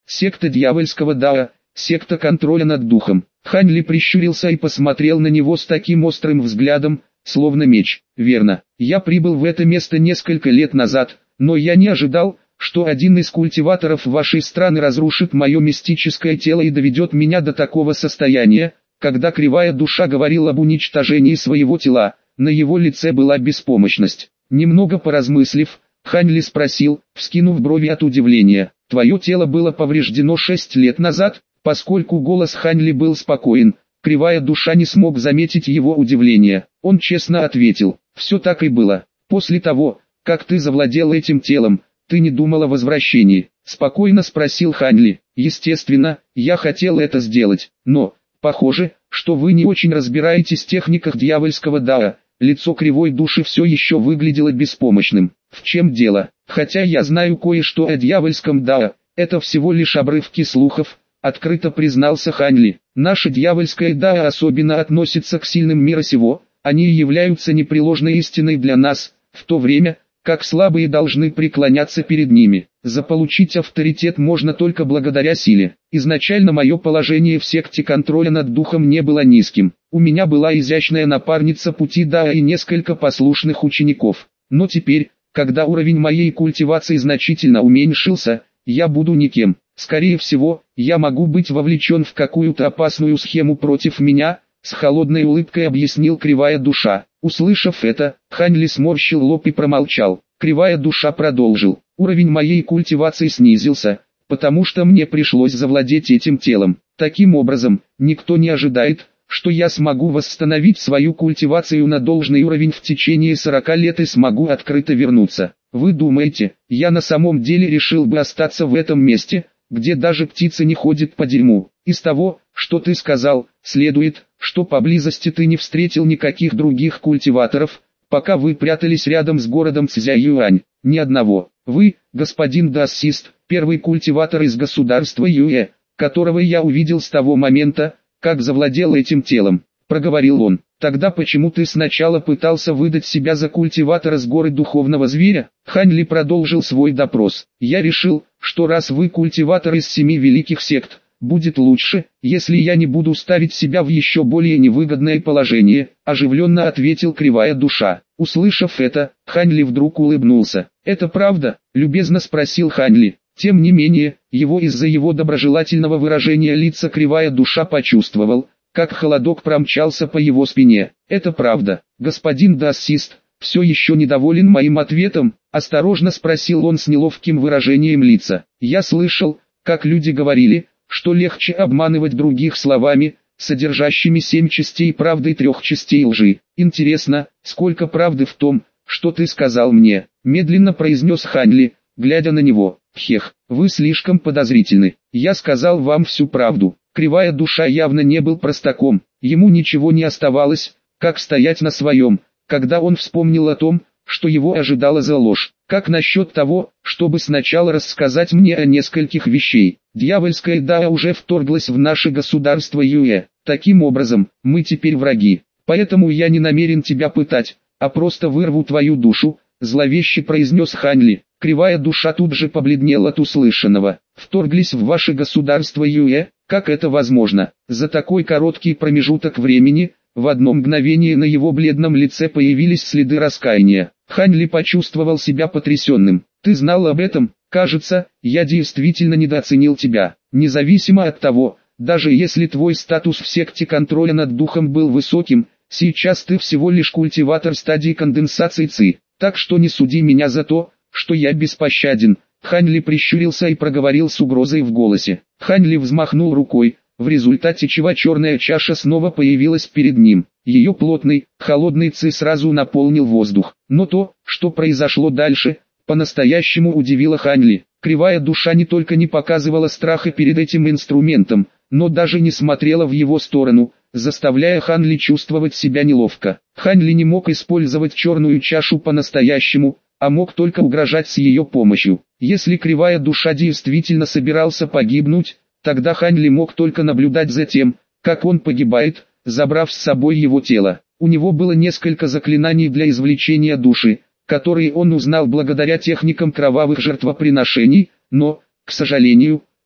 Секта дьявольского Дао, секта контроля над духом. Хань Ли прищурился и посмотрел на него с таким острым взглядом, словно меч. Верно, я прибыл в это место несколько лет назад, но я не ожидал, что один из культиваторов вашей страны разрушит мое мистическое тело и доведет меня до такого состояния. Когда кривая душа говорил об уничтожении своего тела, на его лице была беспомощность. Немного поразмыслив, Хань Ли спросил, вскинув брови от удивления: «Твое тело было повреждено 6 лет назад?» Поскольку голос Хань Ли был спокоен, кривая душа не смог заметить его удивление. Он честно ответил: «Все так и было. После того, как ты завладел этим телом, ты не думал о возвращении?» Спокойно спросил Хань Ли. «Естественно, я хотел это сделать, но, похоже, что вы не очень разбираетесь в техниках дьявольского Дао». Лицо кривой души все еще выглядело беспомощным. «В чем дело? Хотя я знаю кое-что о дьявольском Дао, это всего лишь обрывки слухов», открыто признался Хань Ли. «Наше дьявольское Дао особенно относится к сильным мира сего, они являются непреложной истиной для нас, в то время, как слабые должны преклоняться перед ними. Заполучить авторитет можно только благодаря силе. Изначально мое положение в секте контроля над духом не было низким. У меня была изящная напарница пути Дао и несколько послушных учеников. Но теперь, когда уровень моей культивации значительно уменьшился, я буду никем. Скорее всего, я могу быть вовлечен в какую-то опасную схему против меня», с холодной улыбкой объяснил кривая душа. Услышав это, Хань Ли сморщил лоб и промолчал. Кривая душа продолжил: «Уровень моей культивации снизился, потому что мне пришлось завладеть этим телом. Таким образом, никто не ожидает, что я смогу восстановить свою культивацию на должный уровень в течение 40 лет и смогу открыто вернуться. Вы думаете, я на самом деле решил бы остаться в этом месте, где даже птицы не ходят по дерьму? Из того, что ты сказал, следует, что поблизости ты не встретил никаких других культиваторов, пока вы прятались рядом с городом Цзяюань. Ни одного. Вы, господин Даосист, первый культиватор из государства Юэ, которого я увидел с того момента, как завладел этим телом», проговорил он. «Тогда почему ты сначала пытался выдать себя за культиватора с горы духовного зверя?» Хань Ли продолжил свой допрос. «Я решил, что раз вы культиватор из 7 великих сект, будет лучше, если я не буду ставить себя в еще более невыгодное положение», оживленно ответил кривая душа. Услышав это, Хань Ли вдруг улыбнулся. «Это правда?» – любезно спросил Хань Ли. Тем не менее, из-за его доброжелательного выражения лица кривая душа почувствовал, как холодок промчался по его спине. «Это правда, господин Даосист, все еще недоволен моим ответом?» – осторожно спросил он с неловким выражением лица. «Я слышал, как люди говорили, что легче обманывать других словами, содержащими 7 частей правды и 3 частей лжи. Интересно, сколько правды в том, что ты сказал мне?» – медленно произнес Хань Ли, глядя на него. «Хех, вы слишком подозрительны. Я сказал вам всю правду». Кривая душа явно не был простаком. Ему ничего не оставалось, как стоять на своем, когда он вспомнил о том, что его ожидало за ложь. «Как насчет того, чтобы сначала рассказать мне о нескольких вещей? Дьявольская Дао уже вторглась в наше государство Юэ. Таким образом, мы теперь враги. Поэтому я не намерен тебя пытать, а просто вырву твою душу», зловеще произнес Хань Ли. Кривая душа тут же побледнела от услышанного. «Вторглись в ваше государство Юэ? Как это возможно?» За такой короткий промежуток времени, в одно мгновение на его бледном лице появились следы раскаяния. Хань Ли почувствовал себя потрясенным. «Ты знал об этом? Кажется, я действительно недооценил тебя. Независимо от того, даже если твой статус в секте контроля над духом был высоким, сейчас ты всего лишь культиватор стадии конденсации ЦИ. Так что не суди меня за то, что я беспощаден». Хань Ли прищурился и проговорил с угрозой в голосе. Хань Ли взмахнул рукой, в результате чего черная чаша снова появилась перед ним. Ее плотный, холодный ци сразу наполнил воздух. Но то, что произошло дальше, по-настоящему удивило Хань Ли. Кривая душа не только не показывала страха перед этим инструментом, но даже не смотрела в его сторону, заставляя Хань Ли чувствовать себя неловко. Хань Ли не мог использовать черную чашу по-настоящему, а мог только угрожать с ее помощью. Если кривая душа действительно собирался погибнуть, тогда Хань Ли мог только наблюдать за тем, как он погибает, забрав с собой его тело. У него было несколько заклинаний для извлечения души, которые он узнал благодаря техникам кровавых жертвоприношений, но, к сожалению,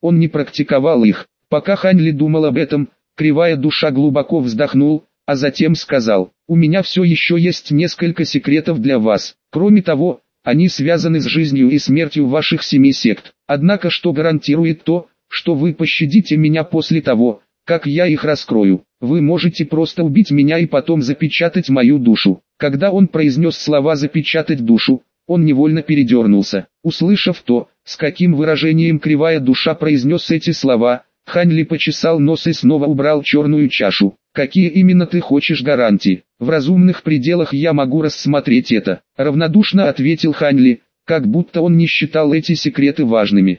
он не практиковал их. Пока Хань Ли думал об этом, Кривая Душа глубоко вздохнул, а затем сказал: «У меня все еще есть несколько секретов для вас. Кроме того, они связаны с жизнью и смертью ваших 7 сект. Однако что гарантирует то, что вы пощадите меня после того, как я их раскрою? Вы можете просто убить меня и потом запечатать мою душу». Когда он произнес слова «запечатать душу», он невольно передернулся. Услышав то, с каким выражением Кривая Душа произнес эти слова, Хань Ли почесал нос и снова убрал черную чашу. «Какие именно ты хочешь гарантии? В разумных пределах я могу рассмотреть это», — равнодушно ответил Хань Ли, как будто он не считал эти секреты важными.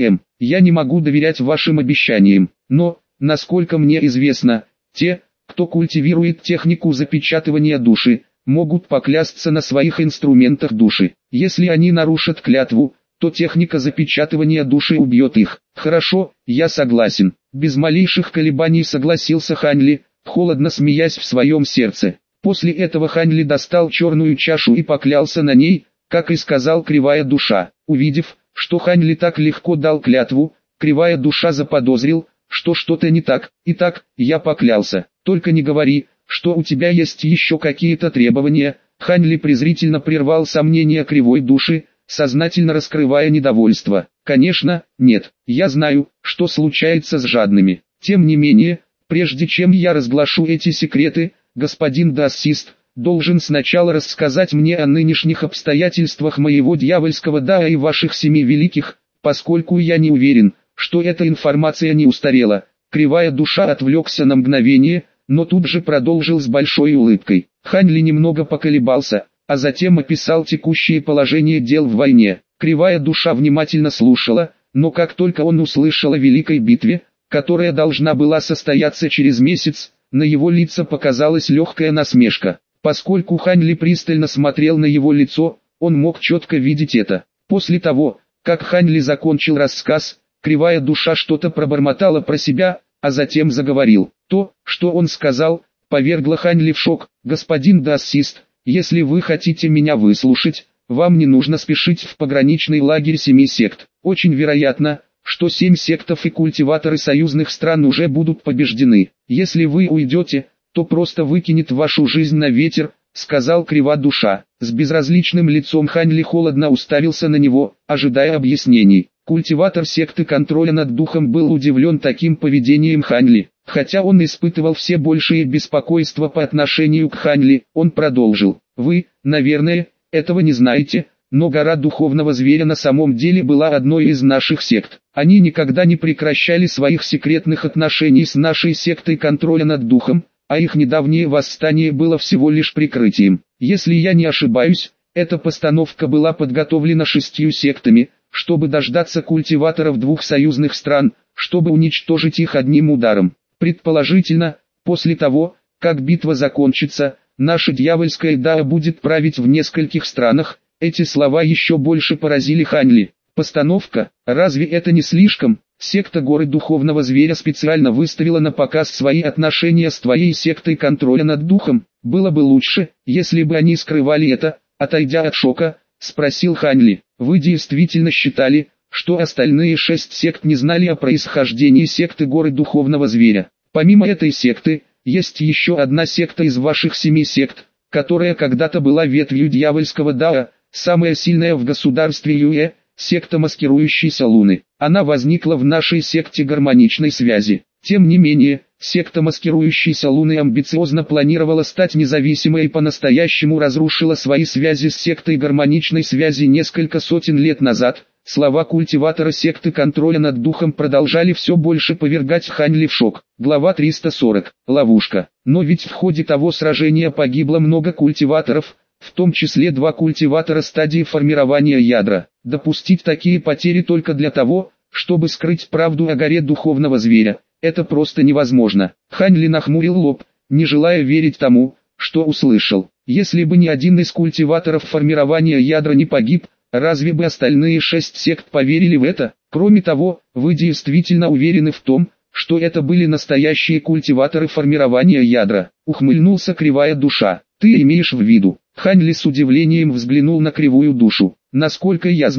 Я не могу доверять вашим обещаниям, но, насколько мне известно, те, кто культивирует технику запечатывания души, могут поклясться на своих инструментах души. Если они нарушат клятву, то техника запечатывания души убьет их». «Хорошо, я согласен», — без малейших колебаний согласился Хань Ли, холодно смеясь в своем сердце. После этого Хань Ли достал черную чашу и поклялся на ней, как и сказал Кривая Душа. Увидев, что Хань Ли так легко дал клятву, Кривая Душа заподозрил, что что-то не так. «Итак, я поклялся, только не говори, что у тебя есть еще какие-то требования». Хань Ли презрительно прервал сомнения Кривой Души, сознательно раскрывая недовольство. «Конечно, нет, я знаю, что случается с жадными. Тем не менее, прежде чем я разглашу эти секреты, господин Дассист должен сначала рассказать мне о нынешних обстоятельствах моего дьявольского дара и ваших 7 великих, поскольку я не уверен, что эта информация не устарела». Кривая Душа отвлекся на мгновение, но тут же продолжил с большой улыбкой. Хань Ли немного поколебался, а затем описал текущее положение дел в войне. Кривая Душа внимательно слушала, но как только он услышал о великой битве, которая должна была состояться через месяц, на его лице показалась легкая насмешка. Поскольку Хань Ли пристально смотрел на его лицо, он мог четко видеть это. После того, как Хань Ли закончил рассказ, Кривая Душа что-то пробормотала про себя, а затем заговорил. То, что он сказал, повергло Хань Ли в шок. «Господин Дассист, если вы хотите меня выслушать, вам не нужно спешить в пограничный лагерь 7 сект. Очень вероятно, что 7 сектов и культиваторы союзных стран уже будут побеждены. Если вы уйдете, то просто выкинет вашу жизнь на ветер», — сказал Кривая Душа. С безразличным лицом Хань Ли холодно уставился на него, ожидая объяснений. Культиватор секты контроля над духом был удивлен таким поведением Хань Ли. Хотя он испытывал все большее беспокойство по отношению к Хань Ли, он продолжил. «Вы, наверное, этого не знаете, но гора духовного зверя на самом деле была одной из наших сект. Они никогда не прекращали своих секретных отношений с нашей сектой контроля над духом, а их недавнее восстание было всего лишь прикрытием. Если я не ошибаюсь, эта постановка была подготовлена 6 сектами, чтобы дождаться культиваторов 2 союзных стран, чтобы уничтожить их одним ударом. Предположительно, после того, как битва закончится, наша дьявольская Дао будет править в нескольких странах». Эти слова еще больше поразили Хань Ли. «Постановка? Разве это не слишком? Секта Горы Духовного Зверя специально выставила на показ свои отношения с твоей сектой контроля над духом. Было бы лучше, если бы они скрывали это», — отойдя от шока, спросил Хань Ли. «Вы действительно считали, что остальные 6 сект не знали о происхождении секты Горы Духовного Зверя? Помимо этой секты, есть еще одна секта из ваших 7 сект, которая когда-то была ветвью дьявольского Дао, самая сильная в государстве Юэ, секта маскирующейся Луны. Она возникла в нашей секте гармоничной связи. Тем не менее, секта маскирующейся Луны амбициозно планировала стать независимой и по-настоящему разрушила свои связи с сектой гармоничной связи несколько сотен лет назад». Слова культиватора секты контроля над духом продолжали все больше повергать Хань Ли в шок. Глава 340. Ловушка. Но ведь в ходе того сражения погибло много культиваторов, в том числе 2 культиватора стадии формирования ядра. Допустить такие потери только для того, чтобы скрыть правду о горе Духовного Зверя, это просто невозможно. Хань Ли нахмурил лоб, не желая верить тому, что услышал. Если бы ни один из культиваторов формирования ядра не погиб, разве бы остальные 6 сект поверили в это? Кроме того, вы действительно уверены в том, что это были настоящие культиваторы формирования ядра? Ухмыльнулся Кривая Душа. Ты имеешь в виду? Хань Ли с удивлением взглянул на Кривую Душу. Насколько я знаю,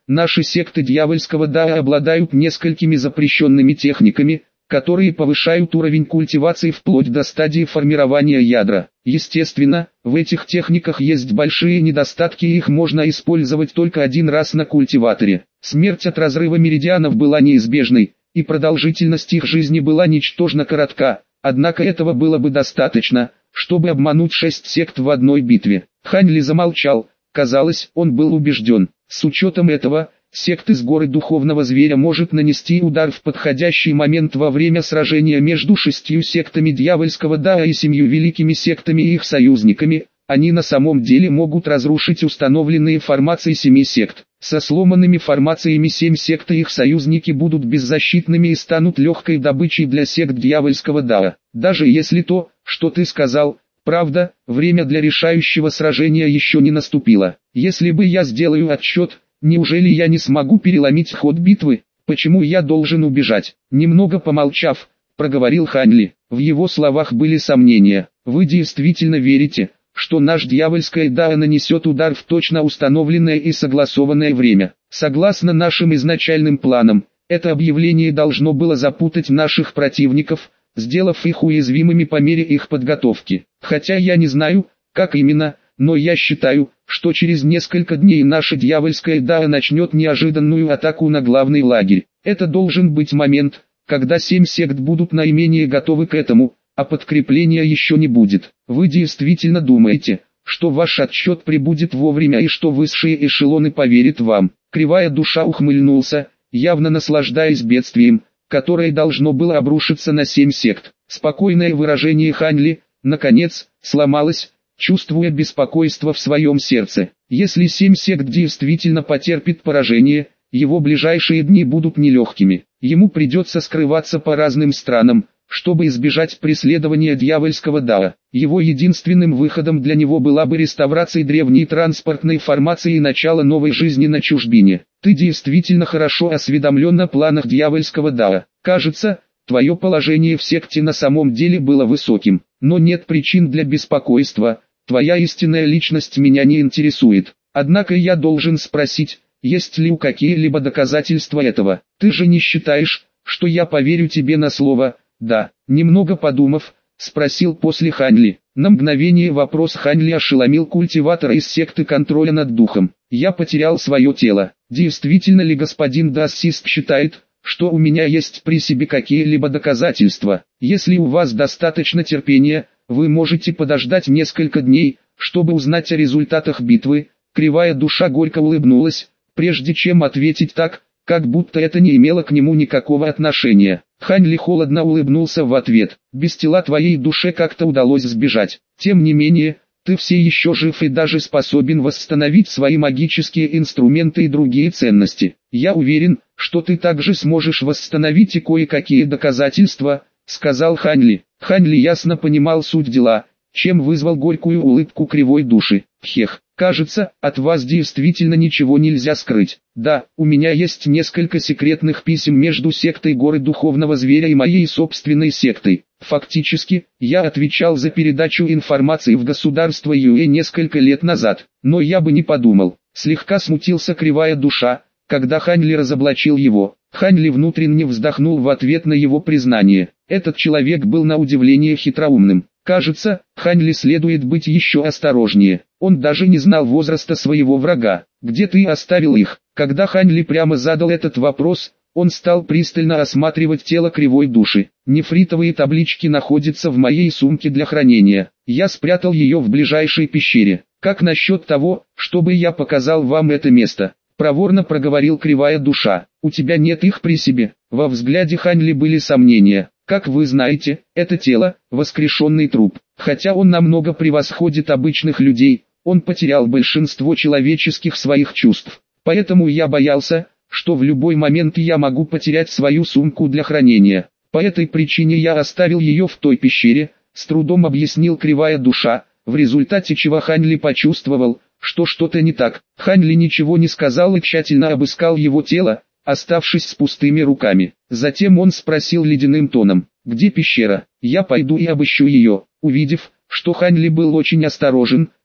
наши секты дьявольского дара обладают несколькими запрещенными техниками, которые повышают уровень культивации вплоть до стадии формирования ядра. Естественно, в этих техниках есть большие недостатки и их можно использовать только один раз на культиваторе. Смерть от разрыва меридианов была неизбежной, и продолжительность их жизни была ничтожно коротка, однако этого было бы достаточно, чтобы обмануть 6 сект в одной битве. Хань Ли замолчал, казалось, он был убежден. С учетом этого, секта из горы Духовного Зверя может нанести удар в подходящий момент во время сражения между 6 сектами дьявольского дара и 7 великими сектами и их союзниками. Они на самом деле могут разрушить установленные формации 7 сект. Со сломанными формациями 7 сект и их союзники будут беззащитными и станут легкой добычей для сект дьявольского дара. Даже если то, что ты сказал, правда, время для решающего сражения еще не наступило. Если бы я сделаю отсчет, неужели я не смогу переломить ход битвы? Почему я должен убежать? Немного помолчав, проговорил Хань Ли. В его словах были сомнения. Вы действительно верите, что наш дьявольское дара нанесет удар в точно установленное и согласованное время? Согласно нашим изначальным планам, это объявление должно было запутать наших противников, сделав их уязвимыми по мере их подготовки. Хотя я не знаю, как именно, но я считаю, что через несколько дней наша дьявольская дара начнет неожиданную атаку на главный лагерь. Это должен быть момент, когда 7 сект будут наименее готовы к этому, а подкрепления еще не будет. Вы действительно думаете, что ваш отсчет прибудет вовремя и что высшие эшелоны поверят вам? Кривая душа ухмыльнулся, явно наслаждаясь бедствием, которое должно было обрушиться на 7 сект. Спокойное выражение Хань Ли, наконец, сломалось, чувствуя беспокойство в своем сердце. Если 7 сект действительно потерпит поражение, его ближайшие дни будут нелегкими. Ему придется скрываться по разным странам, чтобы избежать преследования дьявольского дара. Его единственным выходом для него была бы реставрация древней транспортной формации и начало новой жизни на чужбине. Ты действительно хорошо осведомлен о планах дьявольского дара. Кажется, твое положение в секте на самом деле было высоким, но нет причин для беспокойства. Твоя истинная личность меня не интересует. Однако я должен спросить, есть ли у какие-либо доказательства этого? Ты же не считаешь, что я поверю тебе на слово? Да, немного подумав, спросил после Хань Ли. На мгновение вопрос Хань Ли ошеломил культиватора из секты контроля над духом. Я потерял свое тело. Действительно ли господин Дассист считает, что у меня есть при себе какие-либо доказательства? Если у вас достаточно терпения, вы можете подождать несколько дней, чтобы узнать о результатах битвы. Кривая душа горько улыбнулась, прежде чем ответить так, как будто это не имело к нему никакого отношения. Хань Ли холодно улыбнулся в ответ. Без тела твоей душе как-то удалось сбежать. Тем не менее, ты все еще жив и даже способен восстановить свои магические инструменты и другие ценности. Я уверен, что ты также сможешь восстановить и кое-какие доказательства, сказал Хань Ли. Хань Ли ясно понимал суть дела, чем вызвал горькую улыбку кривой души. Хех, кажется, от вас действительно ничего нельзя скрыть. Да, у меня есть несколько секретных писем между сектой горы Духовного Зверя и моей собственной сектой. Фактически, я отвечал за передачу информации в государство Юэ несколько лет назад, но я бы не подумал. Слегка смутился кривая душа, когда Хань Ли разоблачил его. Хань Ли внутренне вздохнул в ответ на его признание. Этот человек был на удивление хитроумным. Кажется, Хань Ли следует быть еще осторожнее. Он даже не знал возраста своего врага. Где ты оставил их? Когда Хань Ли прямо задал этот вопрос, он стал пристально осматривать тело кривой души. Нефритовые таблички находятся в моей сумке для хранения. Я спрятал ее в ближайшей пещере. Как насчет того, чтобы я показал вам это место? Проворно проговорил кривая душа. У тебя нет их при себе. Во взгляде Хань Ли были сомнения. Как вы знаете, это тело – воскрешенный труп. Хотя он намного превосходит обычных людей, он потерял большинство человеческих своих чувств. Поэтому я боялся, что в любой момент я могу потерять свою сумку для хранения. По этой причине я оставил ее в той пещере, с трудом объяснил кривая душа, в результате чего Хань Ли почувствовал, что что-то не так. Хань Ли ничего не сказал и тщательно обыскал его тело, оставшись с пустыми руками. Затем он спросил ледяным тоном: «Где пещера? Я пойду и обыщу ее». Увидев, что Хань Ли был очень осторожен,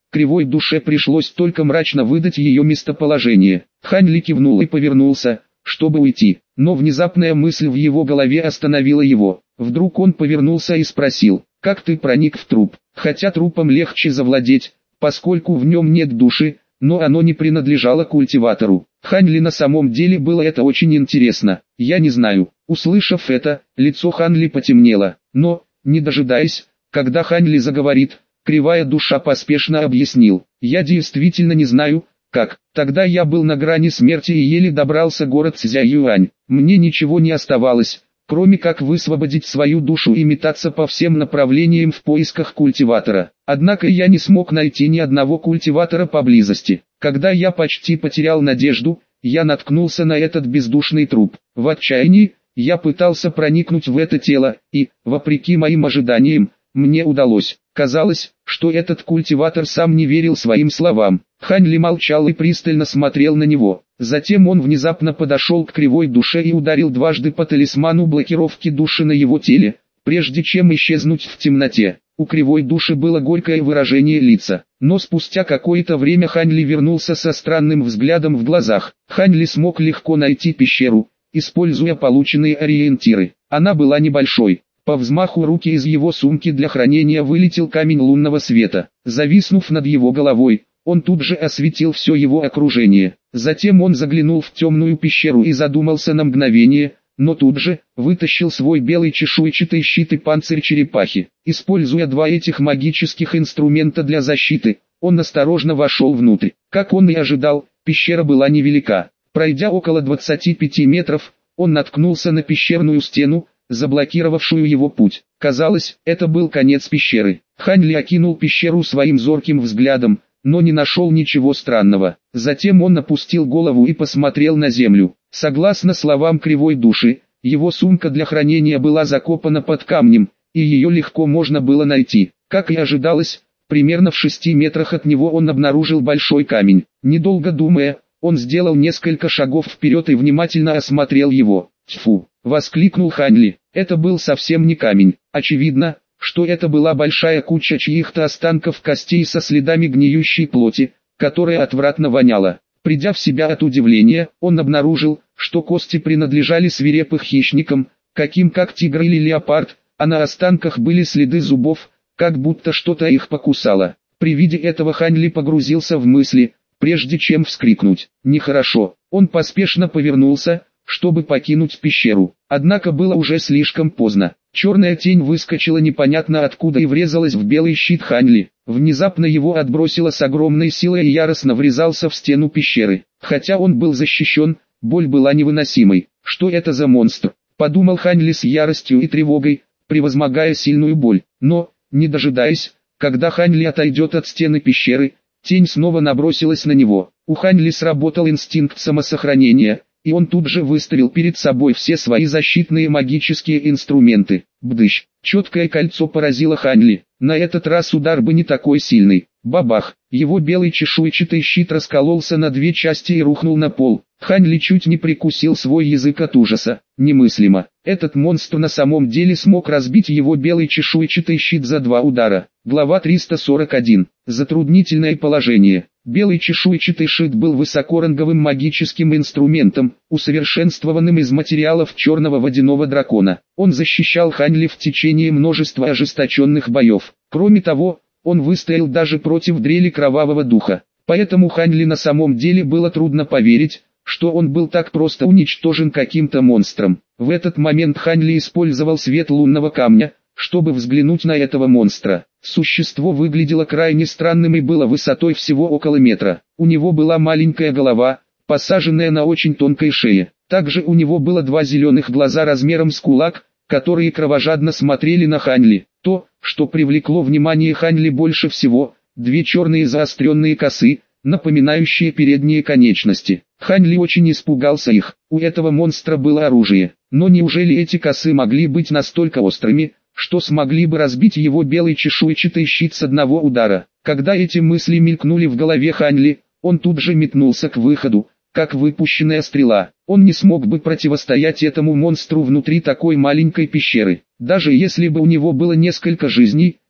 Кривой душе пришлось только мрачно выдать ее местоположение. Хань Ли кивнул и повернулся, чтобы уйти, но внезапная мысль в его голове остановила его. Вдруг он повернулся и спросил: «Как ты проник в труп?» Хотя трупом легче завладеть, поскольку в нем нет души, но оно не принадлежало культиватору. Хань Ли на самом деле было это очень интересно. «Я не знаю». Услышав это, лицо Хань Ли потемнело, но, не дожидаясь, когда Хань Ли заговорит, Кривая душа поспешно объяснил: «Я действительно не знаю, как. Тогда я был на грани смерти и еле добрался город Цзяюань. Мне ничего не оставалось, кроме как высвободить свою душу и метаться по всем направлениям в поисках культиватора. Однако я не смог найти ни одного культиватора поблизости. Когда я почти потерял надежду, я наткнулся на этот бездушный труп. В отчаянии, я пытался проникнуть в это тело, и, вопреки моим ожиданиям, мне удалось. Казалось, что этот культиватор сам не верил своим словам». Хань Ли молчал и пристально смотрел на него. Затем он внезапно подошел к Кривой душе и ударил дважды по талисману блокировки души на его теле, прежде чем исчезнуть в темноте. У Кривой души было горькое выражение лица, но спустя какое-то время Хань Ли вернулся со странным взглядом в глазах. Хань Ли смог легко найти пещеру, используя полученные ориентиры. Она была небольшой. По взмаху руки из его сумки для хранения вылетел камень лунного света. Зависнув над его головой, он тут же осветил все его окружение. Затем он заглянул в темную пещеру и задумался на мгновение, но тут же вытащил свой белый чешуйчатый щит и панцирь черепахи. Используя два этих магических инструмента для защиты, он осторожно вошел внутрь. Как он и ожидал, пещера была невелика. Пройдя около 25 метров, он наткнулся на пещерную стену, заблокировавшую его путь. Казалось, это был конец пещеры. Хань Ли окинул пещеру своим зорким взглядом, но не нашел ничего странного. Затем он опустил голову и посмотрел на землю. Согласно словам Кривой души, его сумка для хранения была закопана под камнем, и ее легко можно было найти. Как и ожидалось, примерно в 6 метрах от него он обнаружил большой камень. Недолго думая, он сделал несколько шагов вперед и внимательно осмотрел его. «Тьфу!» — воскликнул Хань Ли. Это был совсем не камень. Очевидно, что это была большая куча чьих-то останков костей со следами гниющей плоти, которая отвратно воняла. Придя в себя от удивления, он обнаружил, что кости принадлежали свирепым хищникам, каким как тигр или леопард, а на останках были следы зубов, как будто что-то их покусало. При виде этого Хань Ли погрузился в мысли, прежде чем вскрикнуть. Нехорошо. Он поспешно повернулся, чтобы покинуть пещеру. Однако было уже слишком поздно. Черная тень выскочила непонятно откуда и врезалась в белый щит Хань Ли. Внезапно его отбросило с огромной силой и яростно врезался в стену пещеры. Хотя он был защищен, боль была невыносимой. «Что это за монстр?» — подумал Хань Ли с яростью и тревогой, превозмогая сильную боль. Но, не дожидаясь, когда Хань Ли отойдет от стены пещеры, тень снова набросилась на него. У Хань Ли сработал инстинкт самосохранения, и он тут же выставил перед собой все свои защитные магические инструменты. Бдыщ! Четкое кольцо поразило Хань Ли. На этот раз удар бы не такой сильный. Бабах! Его белый чешуйчатый щит раскололся на две части и рухнул на пол. Хань Ли чуть не прикусил свой язык от ужаса. Немыслимо. Этот монстр на самом деле смог разбить его белый чешуйчатый щит за 2 удара. Глава 341. Затруднительное положение. Белый чешуйчатый щит был высокоранговым магическим инструментом, усовершенствованным из материалов черного водяного дракона. Он защищал Хань Ли в течение множества ожесточенных боев. Кроме того, он выстоял даже против дрели кровавого духа. Поэтому Хань Ли на самом деле было трудно поверить, что он был так просто уничтожен каким-то монстром. В этот момент Хань Ли использовал свет лунного камня, чтобы взглянуть на этого монстра. Существо выглядело крайне странным и было высотой всего около метра. У него была маленькая голова, посаженная на очень тонкой шее. Также у него было 2 зеленых глаза размером с кулак, которые кровожадно смотрели на Хань Ли. То, что привлекло внимание Хань Ли больше всего, 2 черные заостренные косы, напоминающие передние конечности. Хань Ли очень испугался их. У этого монстра было оружие. Но неужели эти косы могли быть настолько острыми, что смогли бы разбить его белый чешуйчатый щит с одного удара? Когда эти мысли мелькнули в голове Хань Ли, он тут же метнулся к выходу, как выпущенная стрела. Он не смог бы противостоять этому монстру внутри такой маленькой пещеры. Даже если бы у него было несколько жизней,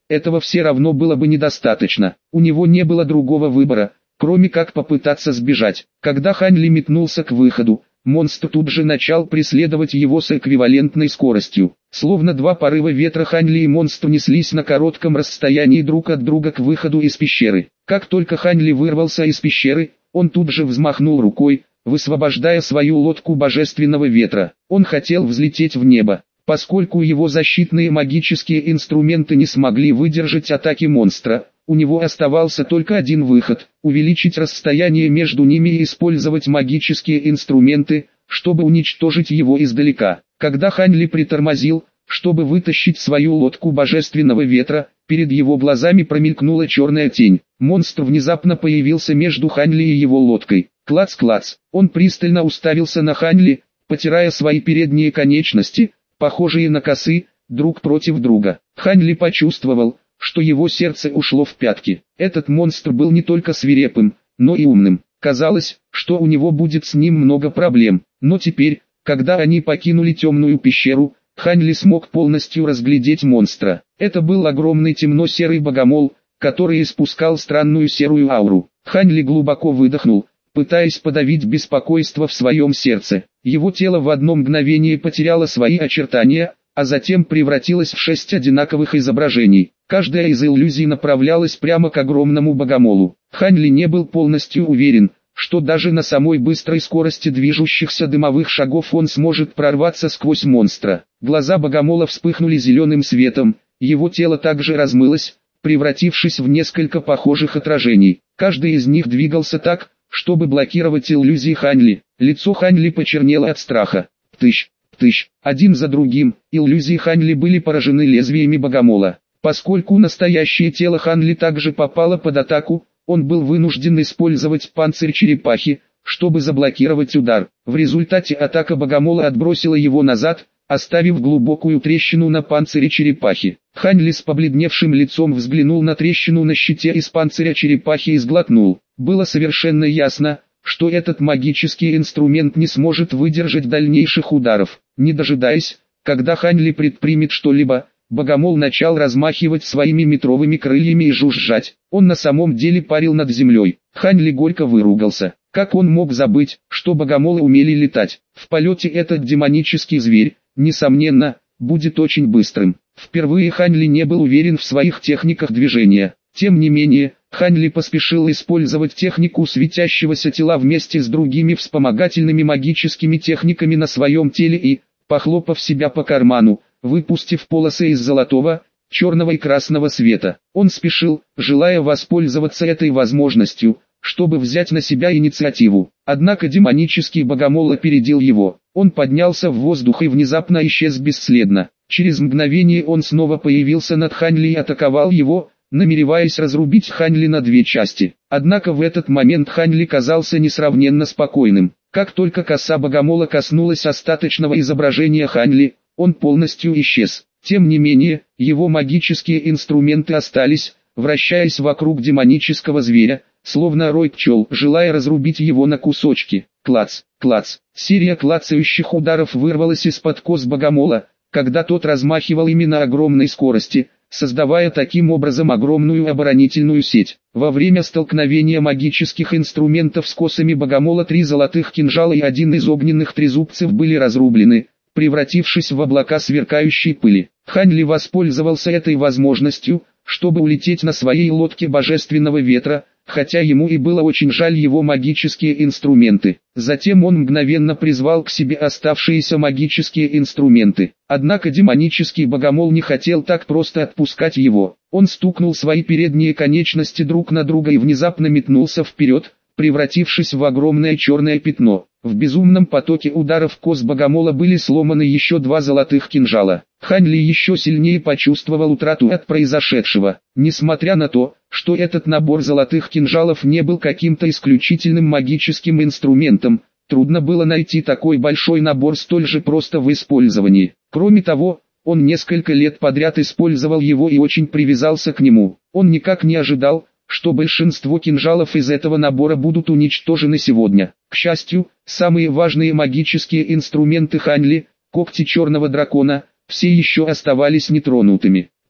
этого все равно было бы недостаточно. У него не было другого выбора, кроме как попытаться сбежать. Когда Хань Ли метнулся к выходу, монстр тут же начал преследовать его с эквивалентной скоростью. Словно два порыва ветра, Хань Ли и монстр неслись на коротком расстоянии друг от друга к выходу из пещеры. Как только Хань Ли вырвался из пещеры, он тут же взмахнул рукой, высвобождая свою лодку божественного ветра. Он хотел взлететь в небо. Поскольку его защитные магические инструменты не смогли выдержать атаки монстра, у него оставался только один выход – увеличить расстояние между ними и использовать магические инструменты, чтобы уничтожить его издалека. Когда Хань Ли притормозил, чтобы вытащить свою лодку божественного ветра, перед его глазами промелькнула черная тень. Монстр внезапно появился между Хань Ли и его лодкой. Клац-клац, он пристально уставился на Хань Ли, потирая свои передние конечности, похожие на косы, друг против друга. Хань Ли почувствовал, что его сердце ушло в пятки. Этот монстр был не только свирепым, но и умным. Казалось, что у него будет с ним много проблем. Но теперь, когда они покинули темную пещеру, Хань Ли смог полностью разглядеть монстра. Это был огромный темно-серый богомол, который испускал странную серую ауру. Хань Ли глубоко выдохнул, пытаясь подавить беспокойство в своем сердце. Его тело в одно мгновение потеряло свои очертания, а затем превратилось в 6 одинаковых изображений. Каждая из иллюзий направлялась прямо к огромному богомолу. Хань Ли не был полностью уверен, что даже на самой быстрой скорости движущихся дымовых шагов он сможет прорваться сквозь монстра. Глаза богомола вспыхнули зеленым светом, его тело также размылось, превратившись в несколько похожих отражений. Каждый из них двигался так, чтобы блокировать иллюзии Хань Ли. Лицо Хань Ли почернело от страха. Птыщ, птыщ. Один за другим, иллюзии Хань Ли были поражены лезвиями богомола. Поскольку настоящее тело Хань Ли также попало под атаку, он был вынужден использовать панцирь черепахи, чтобы заблокировать удар. В результате атака богомола отбросила его назад, оставив глубокую трещину на панцире черепахи. Хань Ли с побледневшим лицом взглянул на трещину на щите из панциря черепахи и сглотнул. Было совершенно ясно, что этот магический инструмент не сможет выдержать дальнейших ударов. Не дожидаясь, когда Хань Ли предпримет что-либо, богомол начал размахивать своими метровыми крыльями и жужжать. Он на самом деле парил над землей. Хань Ли горько выругался. Как он мог забыть, что богомолы умели летать? В полете этот демонический зверь, несомненно, будет очень быстрым. Впервые Хань Ли не был уверен в своих техниках движения. Тем не менее, Хань Ли поспешил использовать технику светящегося тела вместе с другими вспомогательными магическими техниками на своем теле и, похлопав себя по карману, выпустив полосы из золотого, черного и красного света. Он спешил, желая воспользоваться этой возможностью, чтобы взять на себя инициативу. Однако демонический богомол опередил его. Он поднялся в воздух и внезапно исчез бесследно. Через мгновение он снова появился над Хань Ли и атаковал его, намереваясь разрубить Хань Ли на две части. Однако в этот момент Хань Ли казался несравненно спокойным. Как только коса богомола коснулась остаточного изображения Хань Ли, он полностью исчез. Тем не менее, его магические инструменты остались, вращаясь вокруг демонического зверя, словно рой пчел, желая разрубить его на кусочки. Клац, клац. Серия клацающих ударов вырвалась из-под кос богомола, когда тот размахивал ими на огромной скорости, создавая таким образом огромную оборонительную сеть. Во время столкновения магических инструментов с косами богомола 3 золотых кинжала и один из огненных трезубцев были разрублены, превратившись в облака сверкающей пыли. Хань Ли воспользовался этой возможностью, чтобы улететь на своей лодке божественного ветра, хотя ему и было очень жаль его магические инструменты. Затем он мгновенно призвал к себе оставшиеся магические инструменты. Однако демонический богомол не хотел так просто отпускать его. Он стукнул свои передние конечности друг на друга и внезапно метнулся вперед, превратившись в огромное черное пятно. В безумном потоке ударов кос богомола были сломаны еще 2 золотых кинжала. Хань Ли еще сильнее почувствовал утрату от произошедшего. Несмотря на то, что этот набор золотых кинжалов не был каким-то исключительным магическим инструментом, трудно было найти такой большой набор столь же просто в использовании. Кроме того, он несколько лет подряд использовал его и очень привязался к нему. Он никак не ожидал, что большинство кинжалов из этого набора будут уничтожены сегодня. К счастью, самые важные магические инструменты Хань Ли, когти черного дракона, все еще оставались нетронутыми.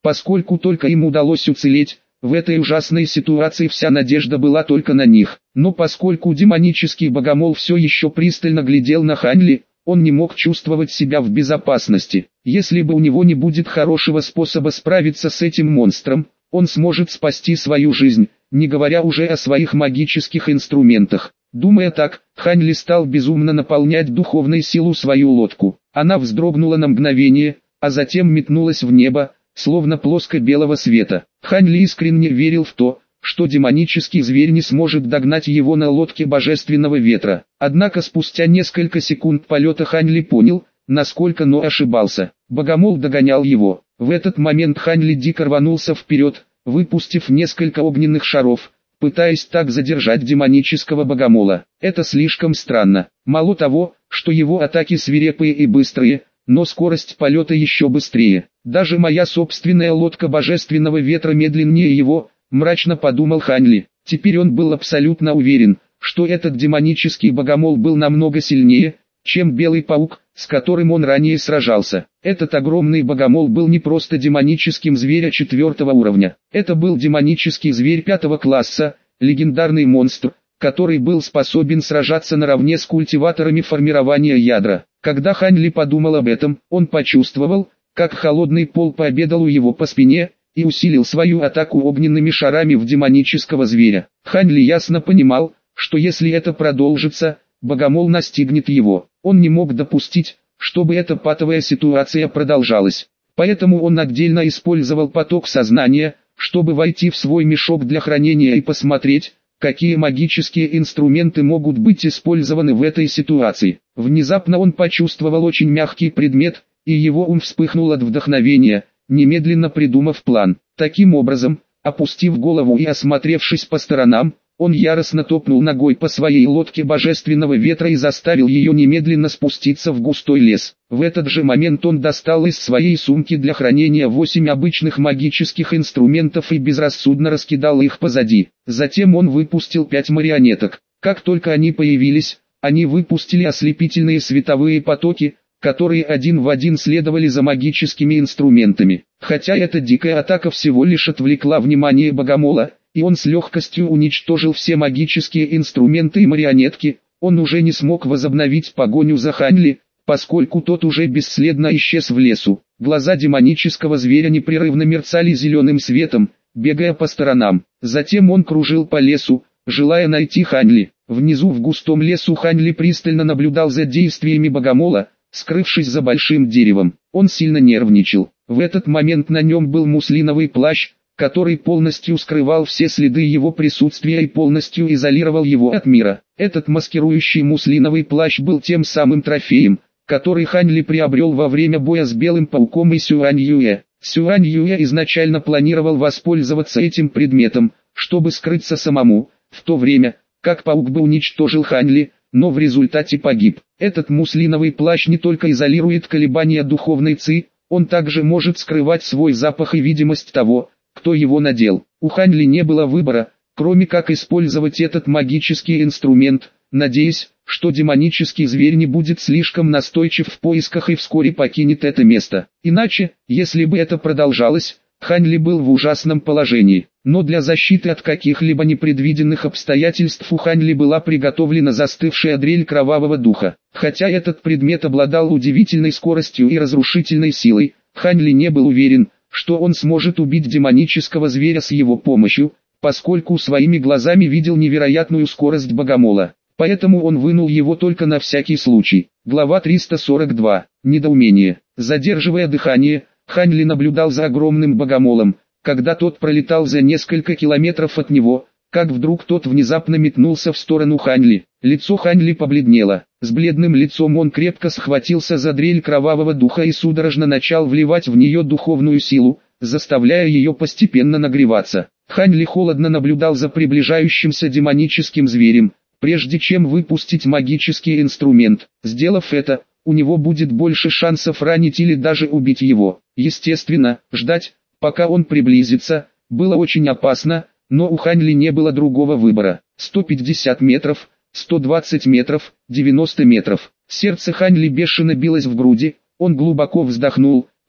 Поскольку только им удалось уцелеть, в этой ужасной ситуации вся надежда была только на них. Но поскольку демонический богомол все еще пристально глядел на Ханли, он не мог чувствовать себя в безопасности. Если бы у него не будет хорошего способа справиться с этим монстром, он сможет спасти свою жизнь, не говоря уже о своих магических инструментах. Думая так, Ханли стал безумно наполнять духовной силу свою лодку. Она вздрогнула на мгновение, а затем метнулась в небо, словно плоско-белого света. Ханли искренне верил в то, что демонический зверь не сможет догнать его на лодке божественного ветра. Однако спустя несколько секунд полета Ханли понял, насколько ошибался. Богомол догонял его. В этот момент Ханли дико рванулся вперед, выпустив несколько огненных шаров, пытаясь так задержать демонического богомола. Это слишком странно. Мало того, что его атаки свирепые и быстрые, но скорость полета еще быстрее. Даже моя собственная лодка божественного ветра медленнее его, мрачно подумал Ханли. Теперь он был абсолютно уверен, что этот демонический богомол был намного сильнее, чем белый паук, с которым он ранее сражался. Этот огромный богомол был не просто демоническим зверем 4-го уровня. Это был демонический зверь 5-го класса, легендарный монстр, который был способен сражаться наравне с культиваторами формирования ядра. Когда Ханли подумал об этом, он почувствовал, как холодный пол пообедал у его по спине, и усилил свою атаку огненными шарами в демонического зверя. Ханли ясно понимал, что если это продолжится, богомол настигнет его. Он не мог допустить, чтобы эта патовая ситуация продолжалась. Поэтому он отдельно использовал поток сознания, чтобы войти в свой мешок для хранения и посмотреть, какие магические инструменты могут быть использованы в этой ситуации. Внезапно он почувствовал очень мягкий предмет, и его ум вспыхнул от вдохновения, немедленно придумав план. Таким образом, опустив голову и осмотревшись по сторонам, он яростно топнул ногой по своей лодке божественного ветра и заставил ее немедленно спуститься в густой лес. В этот же момент он достал из своей сумки для хранения 8 обычных магических инструментов и безрассудно раскидал их позади. Затем он выпустил 5 марионеток. Как только они появились, они выпустили ослепительные световые потоки, которые один в один следовали за магическими инструментами. Хотя эта дикая атака всего лишь отвлекла внимание богомола, и он с легкостью уничтожил все магические инструменты и марионетки, он уже не смог возобновить погоню за Ханли, поскольку тот уже бесследно исчез в лесу. Глаза демонического зверя непрерывно мерцали зеленым светом, бегая по сторонам. Затем он кружил по лесу, желая найти Ханли. Внизу в густом лесу Ханли пристально наблюдал за действиями богомола, скрывшись за большим деревом. Он сильно нервничал. В этот момент на нем был муслиновый плащ, который полностью скрывал все следы его присутствия и полностью изолировал его от мира. Этот маскирующий муслиновый плащ был тем самым трофеем, который Ханли приобрел во время боя с Белым Пауком и Сюань Юэ. Сюань Юэ изначально планировал воспользоваться этим предметом, чтобы скрыться самому, в то время, как Паук бы уничтожил Ханли, но в результате погиб. Этот муслиновый плащ не только изолирует колебания духовной ци, он также может скрывать свой запах и видимость того, кто его надел. У Ханли не было выбора, кроме как использовать этот магический инструмент, надеясь, что демонический зверь не будет слишком настойчив в поисках и вскоре покинет это место. Иначе, если бы это продолжалось, Ханли был в ужасном положении. Но для защиты от каких-либо непредвиденных обстоятельств у Ханли была приготовлена застывшая дрель кровавого духа. Хотя этот предмет обладал удивительной скоростью и разрушительной силой, Ханли не был уверен, что он сможет убить демонического зверя с его помощью, поскольку своими глазами видел невероятную скорость богомола. Поэтому он вынул его только на всякий случай. Глава 342. Недоумение. Задерживая дыхание, Ханли наблюдал за огромным богомолом, когда тот пролетал за несколько километров от него, как вдруг тот внезапно метнулся в сторону Ханли. Лицо Ханли побледнело. С бледным лицом он крепко схватился за дрель кровавого духа и судорожно начал вливать в нее духовную силу, заставляя ее постепенно нагреваться. Ханли холодно наблюдал за приближающимся демоническим зверем, прежде чем выпустить магический инструмент. Сделав это, у него будет больше шансов ранить или даже убить его. Естественно, ждать, пока он приблизится, было очень опасно, но у Ханли не было другого выбора. 150 метров, 120 метров, 90 метров. Сердце Ханли бешено билось в груди, он глубоко вздохнул,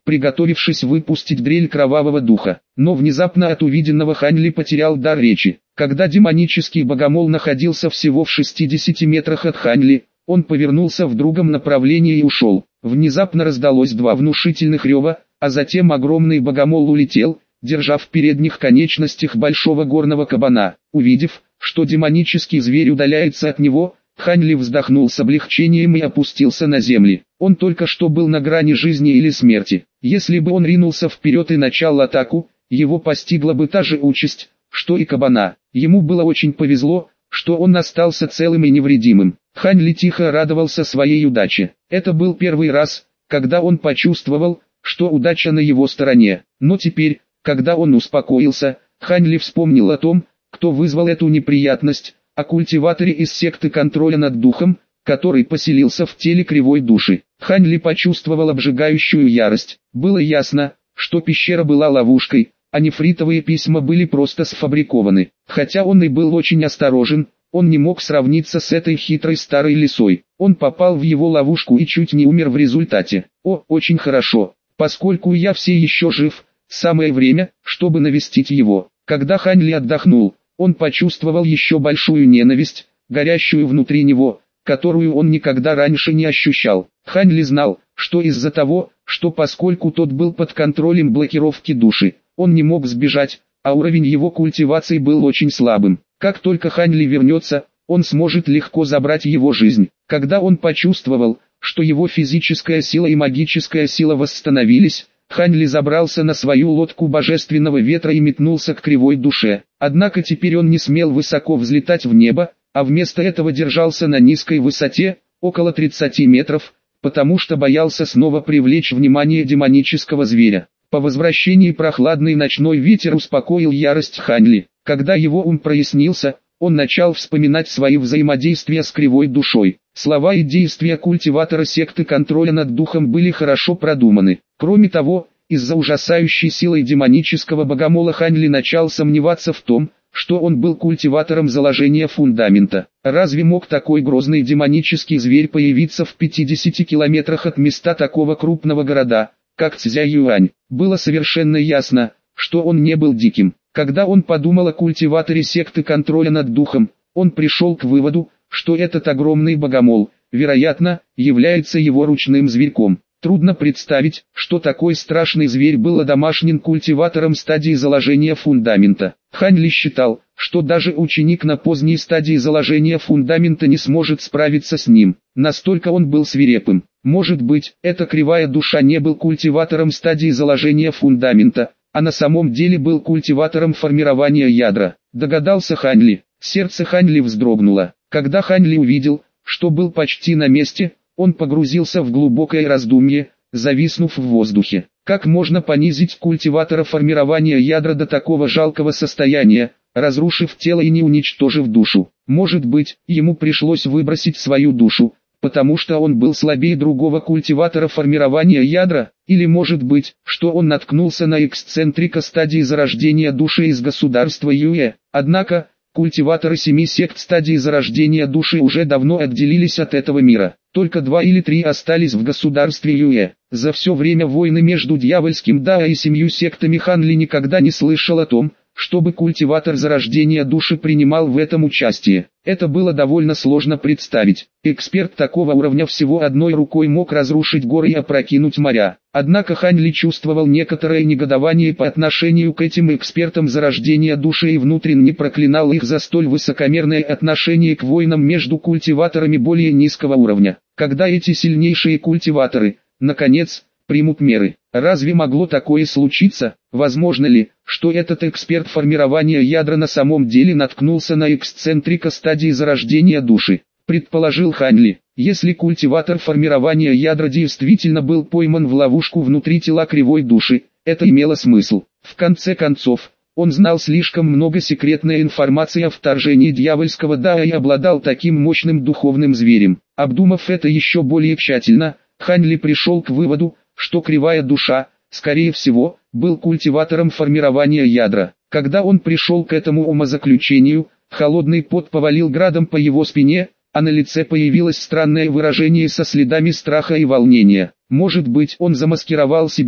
приготовившись выпустить дрель кровавого духа. Но внезапно от увиденного Хань Ли потерял дар речи. Когда демонический богомол находился всего в 60 метрах от Хань Ли, он повернулся в другом направлении и ушел. Внезапно раздалось два внушительных рева, а затем огромный богомол улетел, держа в передних конечностях большого горного кабана. Увидев, что демонический зверь удаляется от него, Хань Ли вздохнул с облегчением и опустился на землю. Он только что был на грани жизни или смерти. Если бы он ринулся вперед и начал атаку, его постигла бы та же участь, что и кабана. Ему было очень повезло, что он остался целым и невредимым. Хань Ли тихо радовался своей удаче. Это был первый раз, когда он почувствовал, что удача на его стороне. Но теперь, когда он успокоился, Хань Ли вспомнил о том, кто вызвал эту неприятность, о культиваторе из секты контроля над духом, который поселился в теле кривой души. Хань Ли почувствовал обжигающую ярость. Было ясно, что пещера была ловушкой, а нефритовые письма были просто сфабрикованы. Хотя он и был очень осторожен, он не мог сравниться с этой хитрой старой лисой. Он попал в его ловушку и чуть не умер в результате. О, очень хорошо, поскольку я все еще жив, самое время, чтобы навестить его. Когда Хань Ли отдохнул, он почувствовал еще большую ненависть, горящую внутри него, которую он никогда раньше не ощущал. Хань Ли знал, что из-за того, что поскольку тот был под контролем блокировки души, он не мог сбежать, а уровень его культивации был очень слабым. Как только Хань Ли вернется, он сможет легко забрать его жизнь. Когда он почувствовал, что его физическая сила и магическая сила восстановились, Хань Ли забрался на свою лодку божественного ветра и метнулся к кривой душе. Однако теперь он не смел высоко взлетать в небо, а вместо этого держался на низкой высоте, около 30 метров, потому что боялся снова привлечь внимание демонического зверя. По возвращении прохладный ночной ветер успокоил ярость Хань Ли. Когда его ум прояснился, он начал вспоминать свои взаимодействия с кривой душой. Слова и действия культиватора секты контроля над духом были хорошо продуманы. Кроме того, из-за ужасающей силы демонического богомола Хань Ли начал сомневаться в том, что он был культиватором заложения фундамента. Разве мог такой грозный демонический зверь появиться в 50 километрах от места такого крупного города, как Цзяюань? Было совершенно ясно, что он не был диким. Когда он подумал о культиваторе секты контроля над духом, он пришел к выводу, что этот огромный богомол, вероятно, является его ручным зверьком. Трудно представить, что такой страшный зверь был домашним культиватором стадии заложения фундамента. Хань Ли считал, что даже ученик на поздней стадии заложения фундамента не сможет справиться с ним. Настолько он был свирепым. Может быть, эта кривая душа не был культиватором стадии заложения фундамента, а на самом деле был культиватором формирования ядра. Догадался Хань Ли. Сердце Хань Ли вздрогнуло. Когда Хань Ли увидел, что был почти на месте, он погрузился в глубокое раздумье, зависнув в воздухе. Как можно понизить культиватора формирования ядра до такого жалкого состояния, разрушив тело и не уничтожив душу? Может быть, ему пришлось выбросить свою душу, потому что он был слабее другого культиватора формирования ядра? Или может быть, что он наткнулся на эксцентрика стадии зарождения души из государства Юэ? Однако, культиваторы 7 сект стадии зарождения души уже давно отделились от этого мира. Только 2 или 3 остались в государстве Юэ. За все время войны между дьявольским Дао и 7 сектами Хань Ли никогда не слышал о том, чтобы культиватор зарождения души принимал в этом участие. Это было довольно сложно представить. Эксперт такого уровня всего одной рукой мог разрушить горы и опрокинуть моря. Однако Хань Ли чувствовал некоторое негодование по отношению к этим экспертам зарождения души и внутренне проклинал их за столь высокомерное отношение к войнам между культиваторами более низкого уровня. Когда эти сильнейшие культиваторы, наконец, примут меры? Разве могло такое случиться? Возможно ли, что этот эксперт формирования ядра на самом деле наткнулся на эксцентрика стадии зарождения души? Предположил Хань Ли. Если культиватор формирования ядра действительно был пойман в ловушку внутри тела кривой души, это имело смысл. В конце концов, он знал слишком много секретной информации о вторжении дьявольского Дао и обладал таким мощным духовным зверем. Обдумав это еще более тщательно, Хань Ли пришел к выводу, что кривая душа, скорее всего, был культиватором формирования ядра. Когда он пришел к этому умозаключению, холодный пот повалил градом по его спине, а на лице появилось странное выражение со следами страха и волнения. Может быть, он замаскировал себя,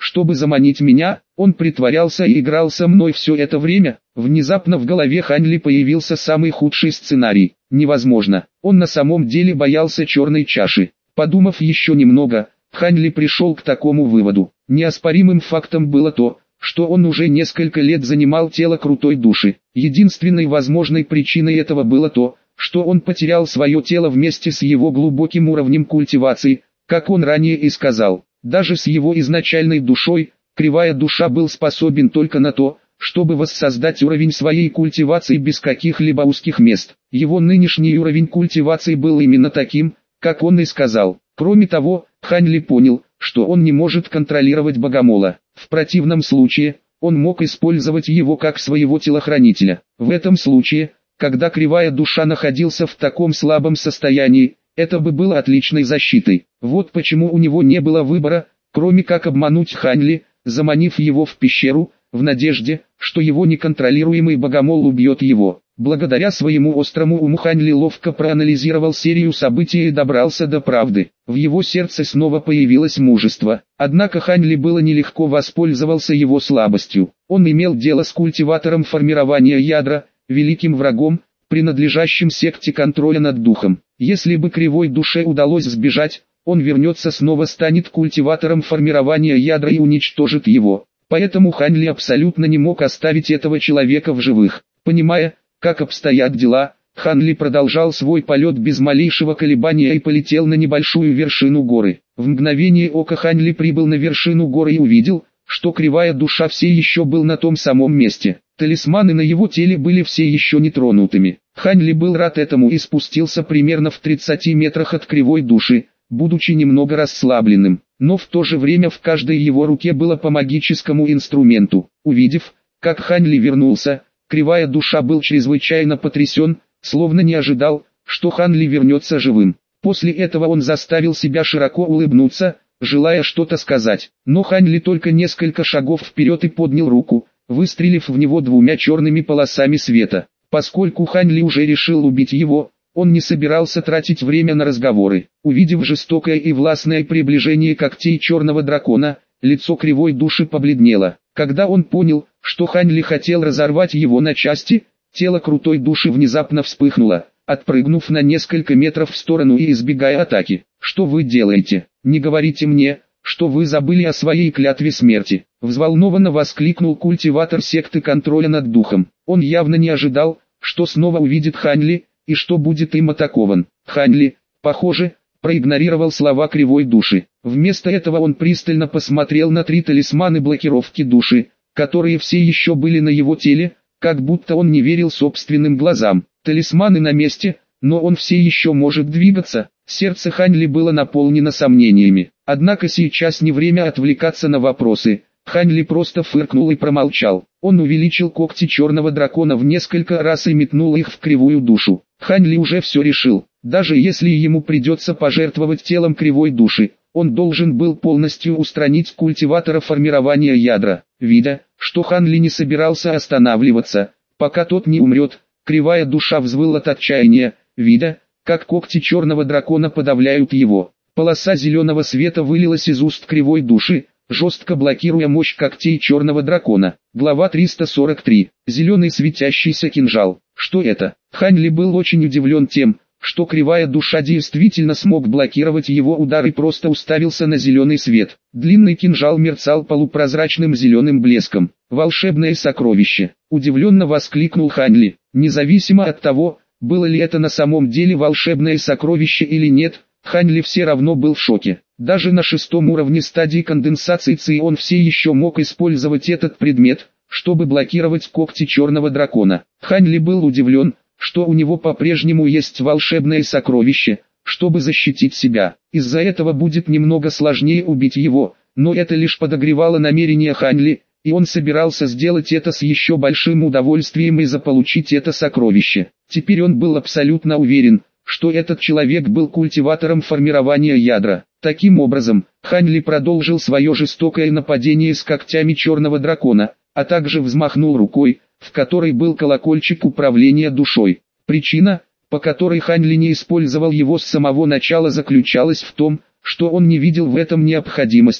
чтобы заманить меня, он притворялся и играл со мной все это время. Внезапно в голове Хань Ли появился самый худший сценарий. Невозможно, он на самом деле боялся черной чаши. Подумав еще немного, Хань Ли пришел к такому выводу. Неоспоримым фактом было то, что он уже несколько лет занимал тело крутой души. Единственной возможной причиной этого было то, что он потерял свое тело вместе с его глубоким уровнем культивации, как он ранее и сказал. Даже с его изначальной душой, кривая душа был способен только на то, чтобы воссоздать уровень своей культивации без каких-либо узких мест. Его нынешний уровень культивации был именно таким, как он и сказал. Кроме того, Хань Ли понял, что он не может контролировать богомола. В противном случае, он мог использовать его как своего телохранителя. В этом случае, когда кривая душа находился в таком слабом состоянии, это бы было отличной защитой. Вот почему у него не было выбора, кроме как обмануть Хань Ли, заманив его в пещеру, в надежде, что его неконтролируемый богомол убьет его. Благодаря своему острому уму Хань Ли ловко проанализировал серию событий и добрался до правды. В его сердце снова появилось мужество. Однако Хань Ли было нелегко воспользовался его слабостью. Он имел дело с культиватором формирования ядра, великим врагом, принадлежащим секте контроля над духом. Если бы кривой душе удалось сбежать, он вернется снова, станет культиватором формирования ядра и уничтожит его. Поэтому Хань Ли абсолютно не мог оставить этого человека в живых. Понимая, как обстоят дела, Хань Ли продолжал свой полет без малейшего колебания и полетел на небольшую вершину горы. В мгновение ока Хань Ли прибыл на вершину горы и увидел, что кривая душа все еще был на том самом месте. Талисманы на его теле были все еще нетронутыми. Хань Ли был рад этому и спустился примерно в 30 метрах от кривой души, будучи немного расслабленным. Но в то же время в каждой его руке было по магическому инструменту. Увидев, как Хань Ли вернулся, кривая душа был чрезвычайно потрясен, словно не ожидал, что Хань Ли вернется живым. После этого он заставил себя широко улыбнуться, желая что-то сказать. Но Хань Ли только несколько шагов вперед и поднял руку, выстрелив в него двумя черными полосами света. Поскольку Хань Ли уже решил убить его, он не собирался тратить время на разговоры. Увидев жестокое и властное приближение когтей черного дракона, лицо кривой души побледнело. Когда он понял, что Хань Ли хотел разорвать его на части, тело крутой души внезапно вспыхнуло, отпрыгнув на несколько метров в сторону и избегая атаки. «Что вы делаете? Не говорите мне, что вы забыли о своей клятве смерти!» Взволнованно воскликнул культиватор секты контроля над духом. Он явно не ожидал, что снова увидит Хань Ли, и что будет им атакован. Хань Ли, похоже, проигнорировал слова кривой души. Вместо этого он пристально посмотрел на 3 талисмана блокировки души, которые все еще были на его теле, как будто он не верил собственным глазам. Талисманы на месте, но он все еще может двигаться. Сердце Хань Ли было наполнено сомнениями. Однако сейчас не время отвлекаться на вопросы. Хань Ли просто фыркнул и промолчал. Он увеличил когти черного дракона в несколько раз и метнул их в кривую душу. Хань Ли уже все решил. Даже если ему придется пожертвовать телом кривой души, он должен был полностью устранить культиватора формирования ядра. Видя, что Хань Ли не собирался останавливаться, пока тот не умрет, кривая душа взвыла от отчаяния, видя, как когти черного дракона подавляют его. Полоса зеленого света вылилась из уст кривой души, жестко блокируя мощь когтей черного дракона. Глава 343. Зеленый светящийся кинжал. Что это? Хань Ли был очень удивлен тем, что кривая душа действительно смог блокировать его удар и просто уставился на зеленый свет. Длинный кинжал мерцал полупрозрачным зеленым блеском. «Волшебное сокровище!» – удивленно воскликнул Хань Ли. Независимо от того, было ли это на самом деле волшебное сокровище или нет, Хань Ли все равно был в шоке. Даже на 6-м уровне стадии конденсации Ци он все еще мог использовать этот предмет, чтобы блокировать когти черного дракона. Хань Ли был удивлен, что у него по-прежнему есть волшебное сокровище, чтобы защитить себя. Из-за этого будет немного сложнее убить его, но это лишь подогревало намерения Хань Ли, и он собирался сделать это с еще большим удовольствием и заполучить это сокровище. Теперь он был абсолютно уверен, что этот человек был культиватором формирования ядра. Таким образом, Хань Ли продолжил свое жестокое нападение с когтями черного дракона, а также взмахнул рукой, в которой был колокольчик управления душой. Причина, по которой Хань Ли не использовал его с самого начала, заключалась в том, что он не видел в этом необходимости,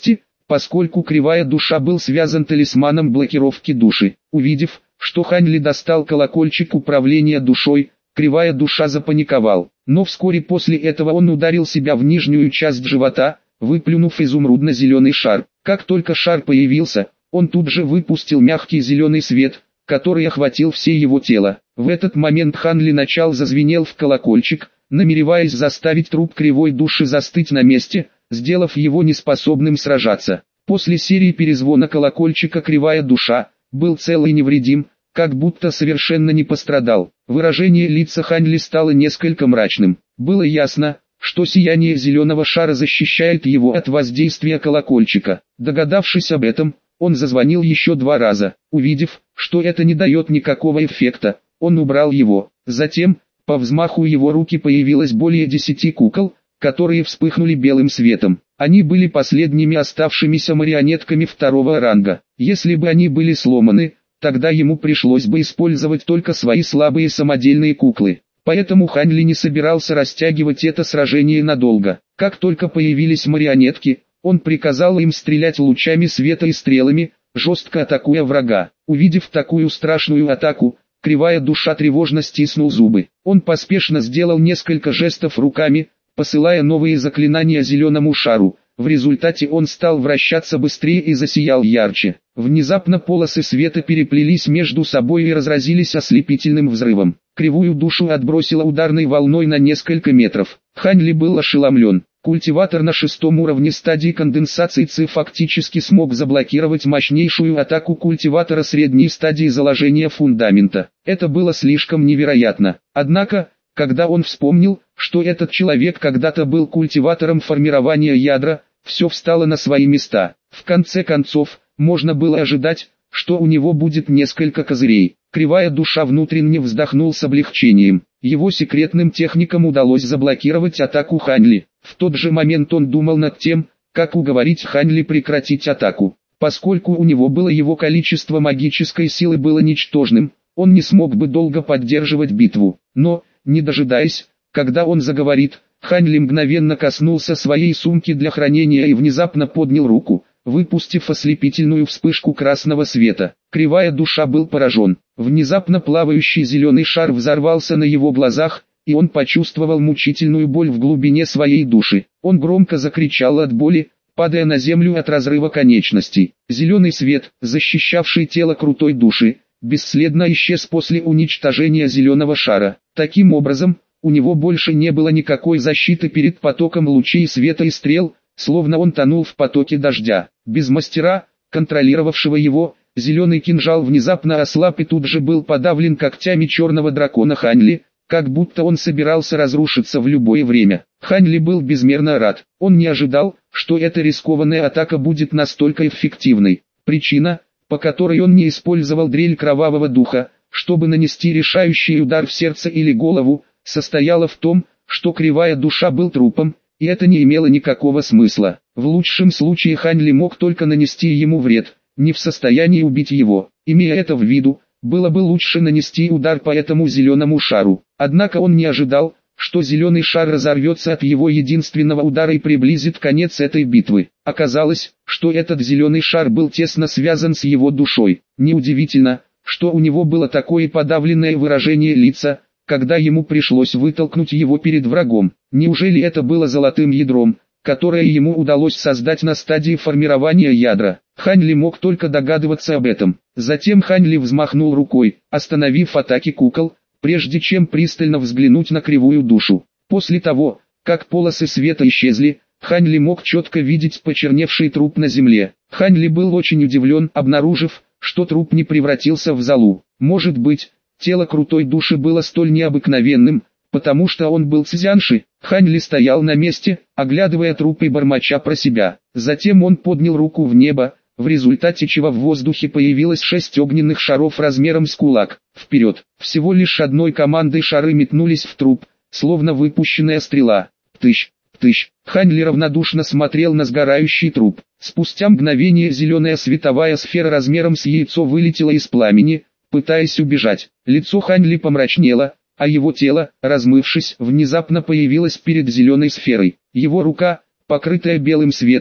поскольку кривая душа был связан талисманом блокировки души. Увидев, что Хань Ли достал колокольчик управления душой, кривая душа запаниковал. Но вскоре после этого он ударил себя в нижнюю часть живота, выплюнув изумрудно-зеленый шар. Как только шар появился, он тут же выпустил мягкий зеленый свет, который охватил все его тело. В этот момент Хан Ли начал зазвенел в колокольчик, намереваясь заставить труп кривой души застыть на месте, сделав его неспособным сражаться. После серии перезвона колокольчика кривая душа был цел и невредим, как будто совершенно не пострадал. Выражение лица Хань Ли стало несколько мрачным. Было ясно, что сияние зеленого шара защищает его от воздействия колокольчика. Догадавшись об этом, он зазвонил еще 2 раза. Увидев, что это не дает никакого эффекта, он убрал его. Затем, по взмаху его руки появилось более 10 кукол, которые вспыхнули белым светом. Они были последними оставшимися марионетками 2-го ранга. Если бы они были сломаны, тогда ему пришлось бы использовать только свои слабые самодельные куклы. Поэтому Хань Ли не собирался растягивать это сражение надолго. Как только появились марионетки, он приказал им стрелять лучами света и стрелами, жестко атакуя врага. Увидев такую страшную атаку, кривая душа тревожно стиснул зубы. Он поспешно сделал несколько жестов руками, посылая новые заклинания зеленому шару. В результате он стал вращаться быстрее и засиял ярче. Внезапно полосы света переплелись между собой и разразились ослепительным взрывом. Кривую душу отбросило ударной волной на несколько метров. Хань Ли был ошеломлен. Культиватор на 6-м уровне стадии конденсации Ци фактически смог заблокировать мощнейшую атаку культиватора средней стадии заложения фундамента. Это было слишком невероятно. Однако, когда он вспомнил, что этот человек когда-то был культиватором формирования ядра, все встало на свои места. В конце концов, можно было ожидать, что у него будет несколько козырей. Кривая душа внутренне вздохнул с облегчением. Его секретным техникам удалось заблокировать атаку Хань Ли. В тот же момент он думал над тем, как уговорить Хань Ли прекратить атаку. Поскольку у него было его количество магической силы было ничтожным, он не смог бы долго поддерживать битву. Но, не дожидаясь, когда он заговорит, Хань Ли мгновенно коснулся своей сумки для хранения и внезапно поднял руку, выпустив ослепительную вспышку красного света. Кривая душа был поражен. Внезапно плавающий зеленый шар взорвался на его глазах, и он почувствовал мучительную боль в глубине своей души. Он громко закричал от боли, падая на землю от разрыва конечностей. Зеленый свет, защищавший тело крутой души, бесследно исчез после уничтожения зеленого шара. Таким образом, у него больше не было никакой защиты перед потоком лучей света и стрел, словно он тонул в потоке дождя. Без мастера, контролировавшего его, зеленый кинжал внезапно ослаб и тут же был подавлен когтями черного дракона Хань Ли, как будто он собирался разрушиться в любое время. Хань Ли был безмерно рад. Он не ожидал, что эта рискованная атака будет настолько эффективной. Причина, по которой он не использовал дрель кровавого духа, чтобы нанести решающий удар в сердце или голову, состояла в том, что кривая душа был трупом, и это не имело никакого смысла. В лучшем случае Хань Ли мог только нанести ему вред, не в состоянии убить его. Имея это в виду, было бы лучше нанести удар по этому зеленому шару. Однако он не ожидал, что зеленый шар разорвется от его единственного удара и приблизит конец этой битвы. Оказалось, что этот зеленый шар был тесно связан с его душой. Неудивительно, что у него было такое подавленное выражение лица, когда ему пришлось вытолкнуть его перед врагом. Неужели это было золотым ядром, которое ему удалось создать на стадии формирования ядра? Хань Ли мог только догадываться об этом. Затем Хань Ли взмахнул рукой, остановив атаки кукол, прежде чем пристально взглянуть на кривую душу. После того, как полосы света исчезли, Хань Ли мог четко видеть почерневший труп на земле. Хань Ли был очень удивлен, обнаружив, что труп не превратился в золу. Может быть, тело крутой души было столь необыкновенным, потому что он был цзянши. Хань Ли стоял на месте, оглядывая труп и бормоча про себя. Затем он поднял руку в небо, в результате чего в воздухе появилось 6 огненных шаров размером с кулак. Вперед! Всего лишь одной командой шары метнулись в труп, словно выпущенная стрела. Птыщ! Птыщ! Хань Ли равнодушно смотрел на сгорающий труп. Спустя мгновение зеленая световая сфера размером с яйцо вылетела из пламени, пытаясь убежать. Лицо Хань Ли помрачнело, а его тело, размывшись, внезапно появилось перед зеленой сферой. Его рука, покрытая белым светом,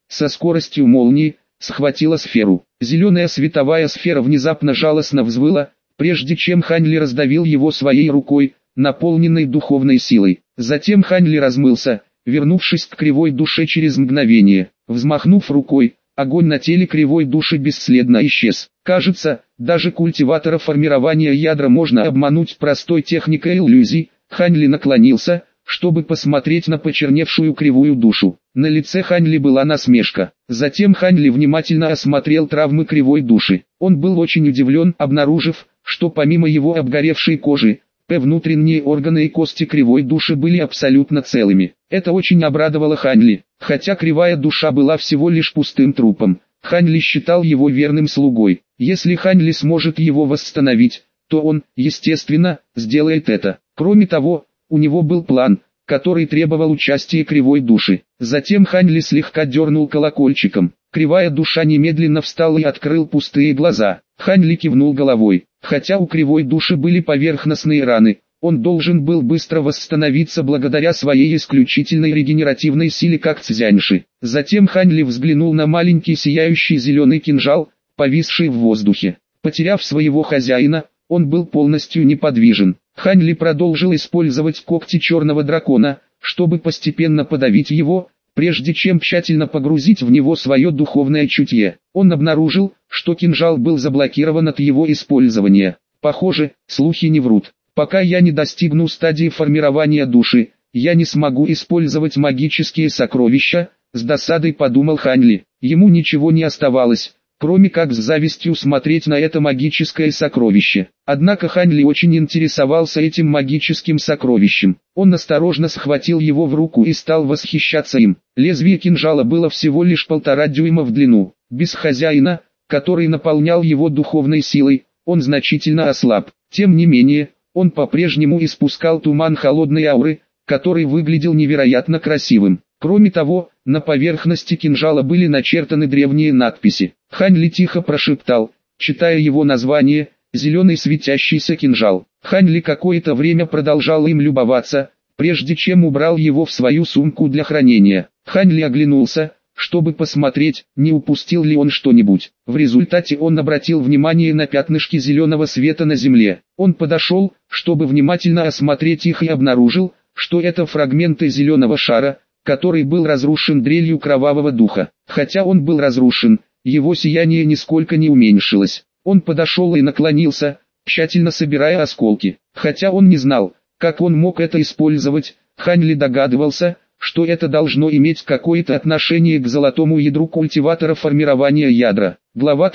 со скоростью молнии, схватила сферу. Зеленая световая сфера внезапно жалостно взвыла, прежде чем Хань Ли раздавил его своей рукой, наполненной духовной силой. Затем Хань Ли размылся, вернувшись к кривой душе через мгновение. Взмахнув рукой, огонь на теле кривой души бесследно исчез. Кажется, даже культиватора формирования ядра можно обмануть простой техникой иллюзий. Хань Ли наклонился, чтобы посмотреть на почерневшую кривую душу. На лице Хань Ли была насмешка. Затем Хань Ли внимательно осмотрел травмы кривой души. Он был очень удивлен, обнаружив, что помимо его обгоревшей кожи, внутренние органы и кости кривой души были абсолютно целыми. Это очень обрадовало Хань Ли. Хотя кривая душа была всего лишь пустым трупом, Хань Ли считал его верным слугой. Если Хань Ли сможет его восстановить, то он, естественно, сделает это. Кроме того, у него был план, который требовал участия кривой души. Затем Хань Ли слегка дернул колокольчиком. Кривая душа немедленно встала и открыл пустые глаза. Хань Ли кивнул головой. Хотя у кривой души были поверхностные раны, он должен был быстро восстановиться благодаря своей исключительной регенеративной силе как Цзяньши. Затем Хань Ли взглянул на маленький сияющий зеленый кинжал, повисший в воздухе. Потеряв своего хозяина, он был полностью неподвижен. Хань Ли продолжил использовать когти черного дракона, чтобы постепенно подавить его, прежде чем тщательно погрузить в него свое духовное чутье. Он обнаружил, что кинжал был заблокирован от его использования. Похоже, слухи не врут. Пока я не достигну стадии формирования души, я не смогу использовать магические сокровища, с досадой подумал Хань Ли. Ему ничего не оставалось, кроме как с завистью смотреть на это магическое сокровище. Однако Хань Ли очень интересовался этим магическим сокровищем. Он осторожно схватил его в руку и стал восхищаться им. Лезвие кинжала было всего лишь 1,5 дюйма в длину. Без хозяина, который наполнял его духовной силой, он значительно ослаб. Тем не менее, он по-прежнему испускал туман холодной ауры, который выглядел невероятно красивым. Кроме того, на поверхности кинжала были начертаны древние надписи. Хань Ли тихо прошептал, читая его название, «Зеленый светящийся кинжал». Хань Ли какое-то время продолжал им любоваться, прежде чем убрал его в свою сумку для хранения. Хань Ли оглянулся, чтобы посмотреть, не упустил ли он что-нибудь. В результате он обратил внимание на пятнышки зеленого света на земле. Он подошел, чтобы внимательно осмотреть их, и обнаружил, что это фрагменты зеленого шара, который был разрушен дрелью кровавого духа. Хотя он был разрушен, его сияние нисколько не уменьшилось. Он подошел и наклонился, тщательно собирая осколки. Хотя он не знал, как он мог это использовать, Хань Ли догадывался, что это должно иметь какое-то отношение к золотому ядру культиватора формирования ядра. Глава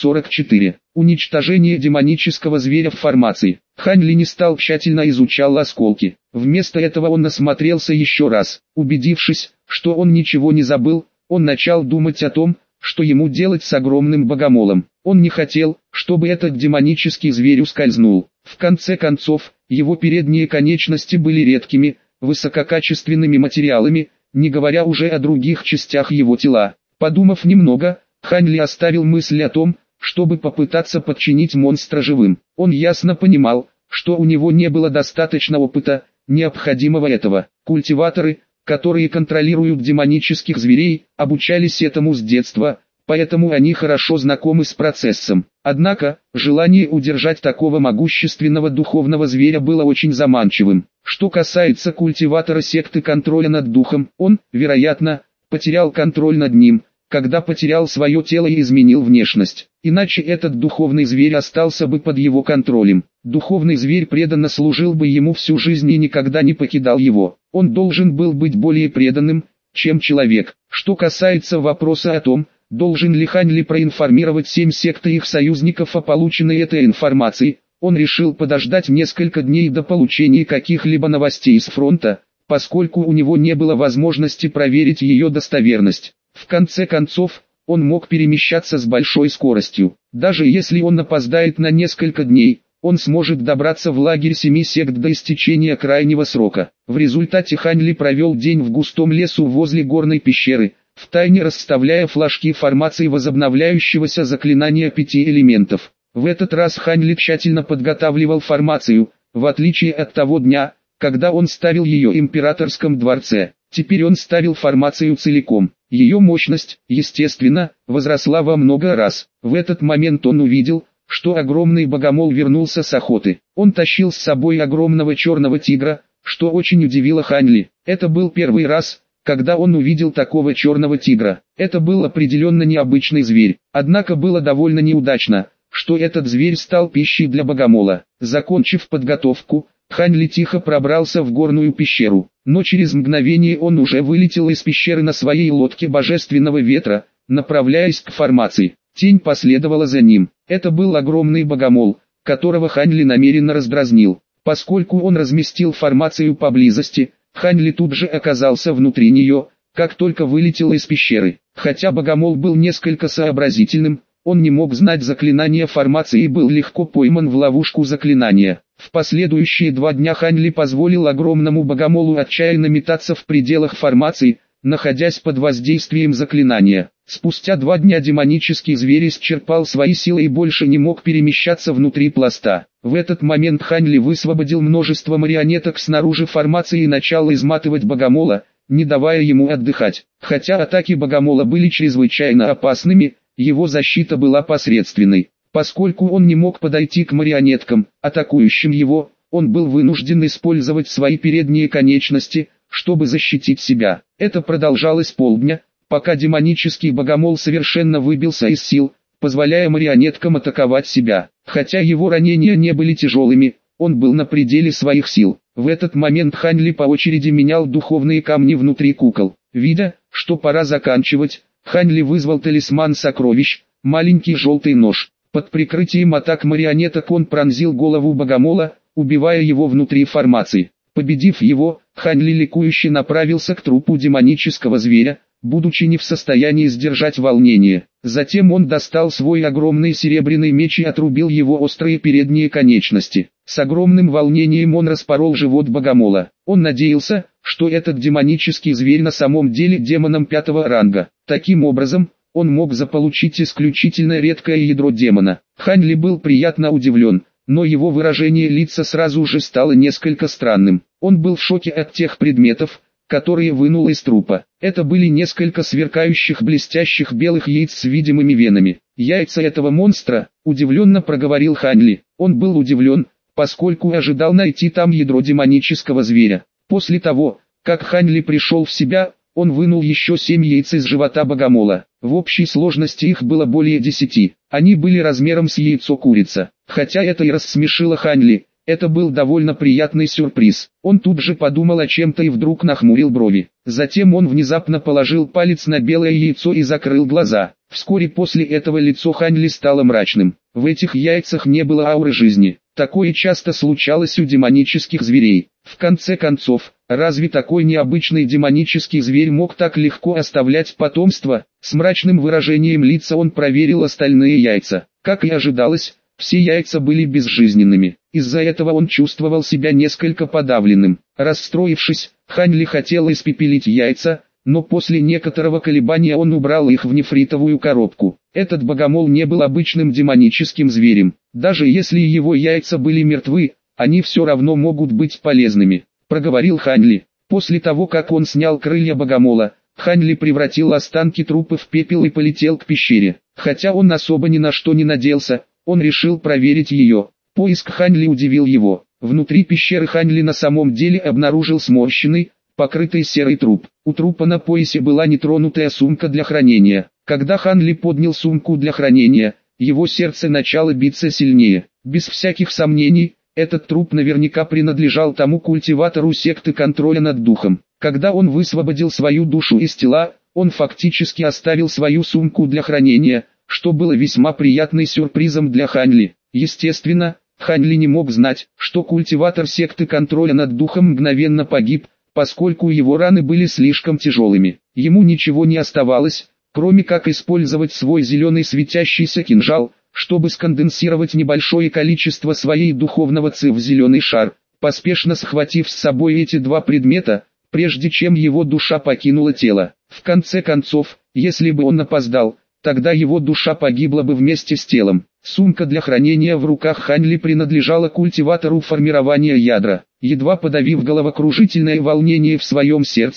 344. Уничтожение демонического зверя в формации. Хань Ли не стал тщательно изучал осколки. Вместо этого он осмотрелся еще раз. Убедившись, что он ничего не забыл, он начал думать о том, что ему делать с огромным богомолом. Он не хотел, чтобы этот демонический зверь ускользнул. В конце концов, его передние конечности были редкими, высококачественными материалами, не говоря уже о других частях его тела. Подумав немного, Хань Ли оставил мысль о том, чтобы попытаться подчинить монстра живым. Он ясно понимал, что у него не было достаточно опыта, необходимого этого. Культиваторы, которые контролируют демонических зверей, обучались этому с детства, поэтому они хорошо знакомы с процессом. Однако, желание удержать такого могущественного духовного зверя было очень заманчивым. Что касается культиватора секты контроля над духом, он, вероятно, потерял контроль над ним, когда потерял свое тело и изменил внешность. Иначе этот духовный зверь остался бы под его контролем. Духовный зверь преданно служил бы ему всю жизнь и никогда не покидал его. Он должен был быть более преданным, чем человек. Что касается вопроса о том, должен ли Хань Ли проинформировать 7 сект и их союзников о полученной этой информации, он решил подождать несколько дней до получения каких-либо новостей с фронта, поскольку у него не было возможности проверить ее достоверность. В конце концов, он мог перемещаться с большой скоростью. Даже если он опоздает на несколько дней, он сможет добраться в лагерь 7 сект до истечения крайнего срока. В результате Хань Ли провел день в густом лесу возле горной пещеры, втайне расставляя флажки формации возобновляющегося заклинания 5 элементов. В этот раз Хань Ли тщательно подготавливал формацию, в отличие от того дня, когда он ставил ее в императорском дворце. Теперь он ставил формацию целиком. Ее мощность, естественно, возросла во много раз. В этот момент он увидел, что огромный богомол вернулся с охоты. Он тащил с собой огромного черного тигра, что очень удивило Хань Ли. Это был первый раз, когда он увидел такого черного тигра. Это был определенно необычный зверь. Однако было довольно неудачно, что этот зверь стал пищей для богомола. Закончив подготовку, Хань Ли тихо пробрался в горную пещеру. Но через мгновение он уже вылетел из пещеры на своей лодке божественного ветра, направляясь к формации. Тень последовала за ним. Это был огромный богомол, которого Хань Ли намеренно раздразнил. Поскольку он разместил формацию поблизости, Хань Ли тут же оказался внутри нее, как только вылетел из пещеры. Хотя богомол был несколько сообразительным, он не мог знать заклинания формации и был легко пойман в ловушку заклинания. В последующие 2 дня Хань Ли позволил огромному богомолу отчаянно метаться в пределах формации, находясь под воздействием заклинания. Спустя 2 дня демонический зверь исчерпал свои силы и больше не мог перемещаться внутри пласта. В этот момент Хань Ли высвободил множество марионеток снаружи формации и начал изматывать богомола, не давая ему отдыхать. Хотя атаки богомола были чрезвычайно опасными, его защита была посредственной. Поскольку он не мог подойти к марионеткам, атакующим его, он был вынужден использовать свои передние конечности, чтобы защитить себя. Это продолжалось полдня, пока демонический богомол совершенно выбился из сил, позволяя марионеткам атаковать себя. Хотя его ранения не были тяжелыми, он был на пределе своих сил. В этот момент Хань Ли по очереди менял духовные камни внутри кукол. Видя, что пора заканчивать, Хань Ли вызвал талисман сокровищ, маленький желтый нож. Под прикрытием атак марионеток он пронзил голову богомола, убивая его внутри формации. Победив его, Хань Ли ликующе направился к трупу демонического зверя, будучи не в состоянии сдержать волнение. Затем он достал свой огромный серебряный меч и отрубил его острые передние конечности. С огромным волнением он распорол живот богомола. Он надеялся, что этот демонический зверь на самом деле демоном 5-го ранга. Таким образом, он мог заполучить исключительно редкое ядро демона. Хань Ли был приятно удивлен, но его выражение лица сразу же стало несколько странным. Он был в шоке от тех предметов, которые вынул из трупа. Это были несколько сверкающих блестящих белых яиц с видимыми венами. «Яйца этого монстра», — удивленно проговорил Хань Ли. Он был удивлен, поскольку ожидал найти там ядро демонического зверя. После того, как Хань Ли пришел в себя, он вынул еще 7 яиц из живота богомола. В общей сложности их было более 10. Они были размером с яйцо курица. Хотя это и рассмешило Хань Ли, это был довольно приятный сюрприз. Он тут же подумал о чем-то и вдруг нахмурил брови. Затем он внезапно положил палец на белое яйцо и закрыл глаза. Вскоре после этого лицо Хань Ли стало мрачным. В этих яйцах не было ауры жизни. Такое часто случалось у демонических зверей. В конце концов, разве такой необычный демонический зверь мог так легко оставлять потомство? С мрачным выражением лица он проверил остальные яйца. Как и ожидалось, все яйца были безжизненными. Из-за этого он чувствовал себя несколько подавленным. Расстроившись, Хань Ли хотел испепелить яйца, но после некоторого колебания он убрал их в нефритовую коробку. Этот богомол не был обычным демоническим зверем. Даже если его яйца были мертвы, они все равно могут быть полезными, проговорил Хань Ли. После того, как он снял крылья богомола, Хань Ли превратил останки трупа в пепел и полетел к пещере. Хотя он особо ни на что не надеялся, он решил проверить ее. Поиск Хань Ли удивил его. Внутри пещеры Хань Ли на самом деле обнаружил сморщенный, покрытый серый труп. У трупа на поясе была нетронутая сумка для хранения. Когда Хань Ли поднял сумку для хранения, его сердце начало биться сильнее. Без всяких сомнений, этот труп наверняка принадлежал тому культиватору секты контроля над духом. Когда он высвободил свою душу из тела, он фактически оставил свою сумку для хранения, что было весьма приятным сюрпризом для Хань Ли. Естественно, Хань Ли не мог знать, что культиватор секты контроля над духом мгновенно погиб, поскольку его раны были слишком тяжелыми. Ему ничего не оставалось, кроме как использовать свой зеленый светящийся кинжал, чтобы сконденсировать небольшое количество своей духовного ци в зеленый шар, поспешно схватив с собой эти 2 предмета, прежде чем его душа покинула тело. В конце концов, если бы он опоздал, тогда его душа погибла бы вместе с телом. Сумка для хранения в руках Хань Ли принадлежала культиватору формирования ядра. Едва подавив головокружительное волнение в своем сердце,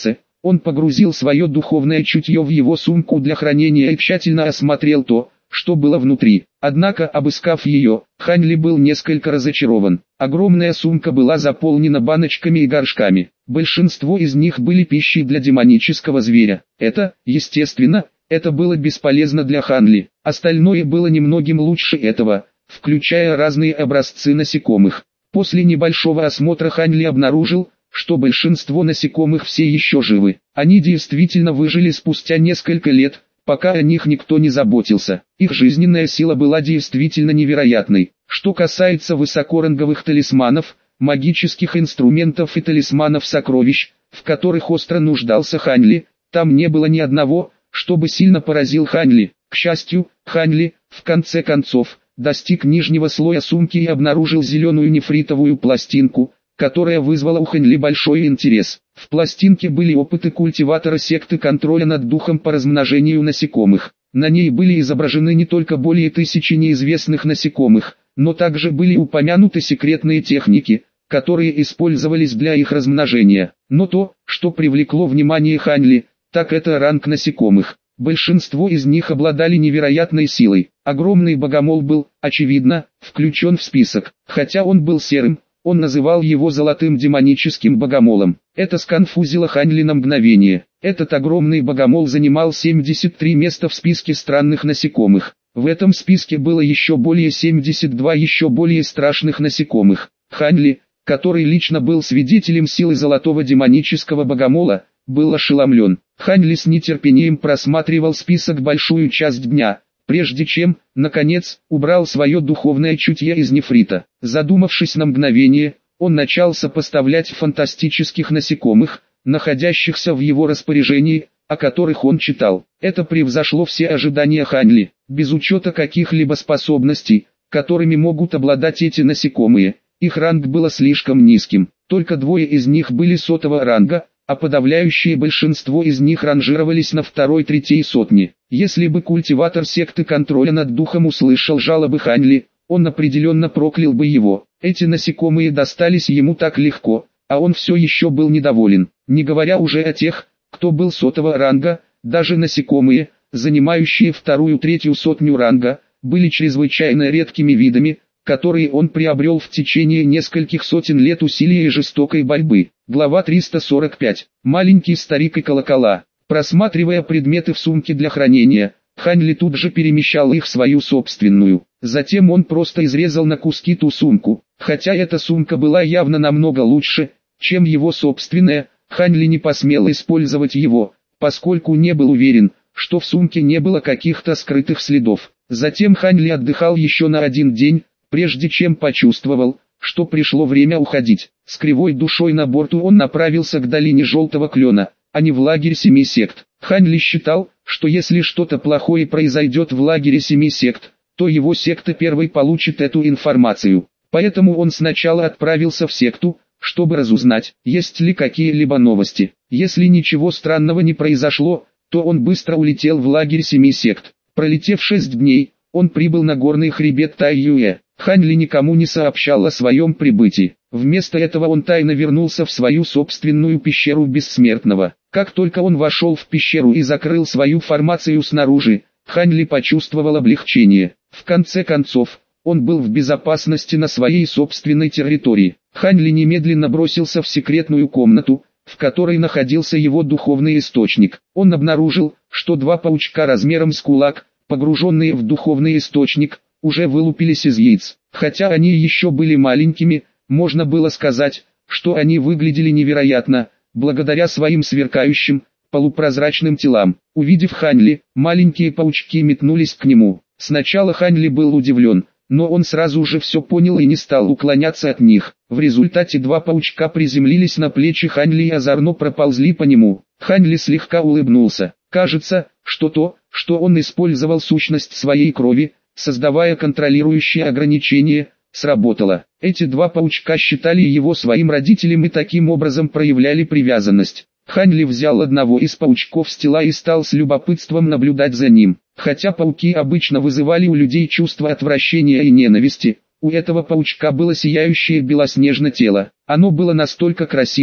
Он погрузил свое духовное чутье в его сумку для хранения и тщательно осмотрел то, что было внутри. Однако, обыскав ее, Хань Ли был несколько разочарован. Огромная сумка была заполнена баночками и горшками. Большинство из них были пищей для демонического зверя. Естественно, это было бесполезно для Хань Ли. Остальное было немногим лучше этого, включая разные образцы насекомых. После небольшого осмотра Хань Ли обнаружил, что большинство насекомых все еще живы. Они действительно выжили спустя несколько лет, пока о них никто не заботился. Их жизненная сила была действительно невероятной. Что касается высокоранговых талисманов, магических инструментов и талисманов сокровищ, в которых остро нуждался Хань Ли, там не было ни одного, чтобы сильно поразил Хань Ли. К счастью, Хань Ли, в конце концов, достиг нижнего слоя сумки и обнаружил зеленую нефритовую пластинку, которая вызвала у Хань Ли большой интерес. В пластинке были опыты культиватора секты контроля над духом по размножению насекомых. На ней были изображены не только более 1000 неизвестных насекомых, но также были упомянуты секретные техники, которые использовались для их размножения. Но то, что привлекло внимание Хань Ли, так это ранг насекомых. Большинство из них обладали невероятной силой. Огромный богомол был, очевидно, включен в список. Хотя он был серым, он называл его золотым демоническим богомолом. Это сконфузило Хань Ли на мгновение. Этот огромный богомол занимал 73 места в списке странных насекомых. В этом списке было еще более 72 еще более страшных насекомых. Хань Ли, который лично был свидетелем силы золотого демонического богомола, был ошеломлен. Хань Ли с нетерпением просматривал список большую часть дня, прежде чем, наконец, убрал свое духовное чутье из нефрита. Задумавшись на мгновение, он начал сопоставлять фантастических насекомых, находящихся в его распоряжении, о которых он читал. Это превзошло все ожидания Хань Ли. Без учета каких-либо способностей, которыми могут обладать эти насекомые, их ранг было слишком низким. Только 2 из них были 100-го ранга, а подавляющее большинство из них ранжировались на 2-3 сотни. Если бы культиватор секты контроля над духом услышал жалобы Хань Ли, он определенно проклял бы его. Эти насекомые достались ему так легко, а он все еще был недоволен. Не говоря уже о тех, кто был 100-го ранга, даже насекомые, занимающие 2-3 сотню ранга, были чрезвычайно редкими видами, которые он приобрел в течение нескольких сотен лет усилия и жестокой борьбы. Глава 345. Маленький старик и колокола. Просматривая предметы в сумке для хранения, Хань Ли тут же перемещал их в свою собственную. Затем он просто изрезал на куски ту сумку. Хотя эта сумка была явно намного лучше, чем его собственная, Хань Ли не посмел использовать его, поскольку не был уверен, что в сумке не было каких-то скрытых следов. Затем Хань Ли отдыхал еще на 1 день, прежде чем почувствовал, что пришло время уходить. С кривой душой на борту он направился к долине Желтого Клена, а не в лагерь 7 сект. Хань Ли считал, что если что-то плохое произойдет в лагере 7 сект, то его секта первой получит эту информацию. Поэтому он сначала отправился в секту, чтобы разузнать, есть ли какие-либо новости. Если ничего странного не произошло, то он быстро улетел в лагерь 7 сект. Пролетев 6 дней, он прибыл на горный хребет Тайюэ. Хань Ли никому не сообщал о своем прибытии. Вместо этого он тайно вернулся в свою собственную пещеру Бессмертного. Как только он вошел в пещеру и закрыл свою формацию снаружи, Хань Ли почувствовал облегчение. В конце концов, он был в безопасности на своей собственной территории. Хань Ли немедленно бросился в секретную комнату, в которой находился его духовный источник. Он обнаружил, что 2 паучка размером с кулак, погруженные в духовный источник, уже вылупились из яиц. Хотя они еще были маленькими, можно было сказать, что они выглядели невероятно, благодаря своим сверкающим, полупрозрачным телам. Увидев Хань Ли, маленькие паучки метнулись к нему. Сначала Хань Ли был удивлен, но он сразу же все понял и не стал уклоняться от них. В результате 2 паучка приземлились на плечи Хань Ли и озорно проползли по нему. Хань Ли слегка улыбнулся. Кажется, что то, что он использовал сущность своей крови, создавая контролирующие ограничения, сработало. Эти 2 паучка считали его своим родителем и таким образом проявляли привязанность. Хань Ли взял одного из паучков с тела и стал с любопытством наблюдать за ним. Хотя пауки обычно вызывали у людей чувство отвращения и ненависти, у этого паучка было сияющее белоснежное тело. Оно было настолько красиво,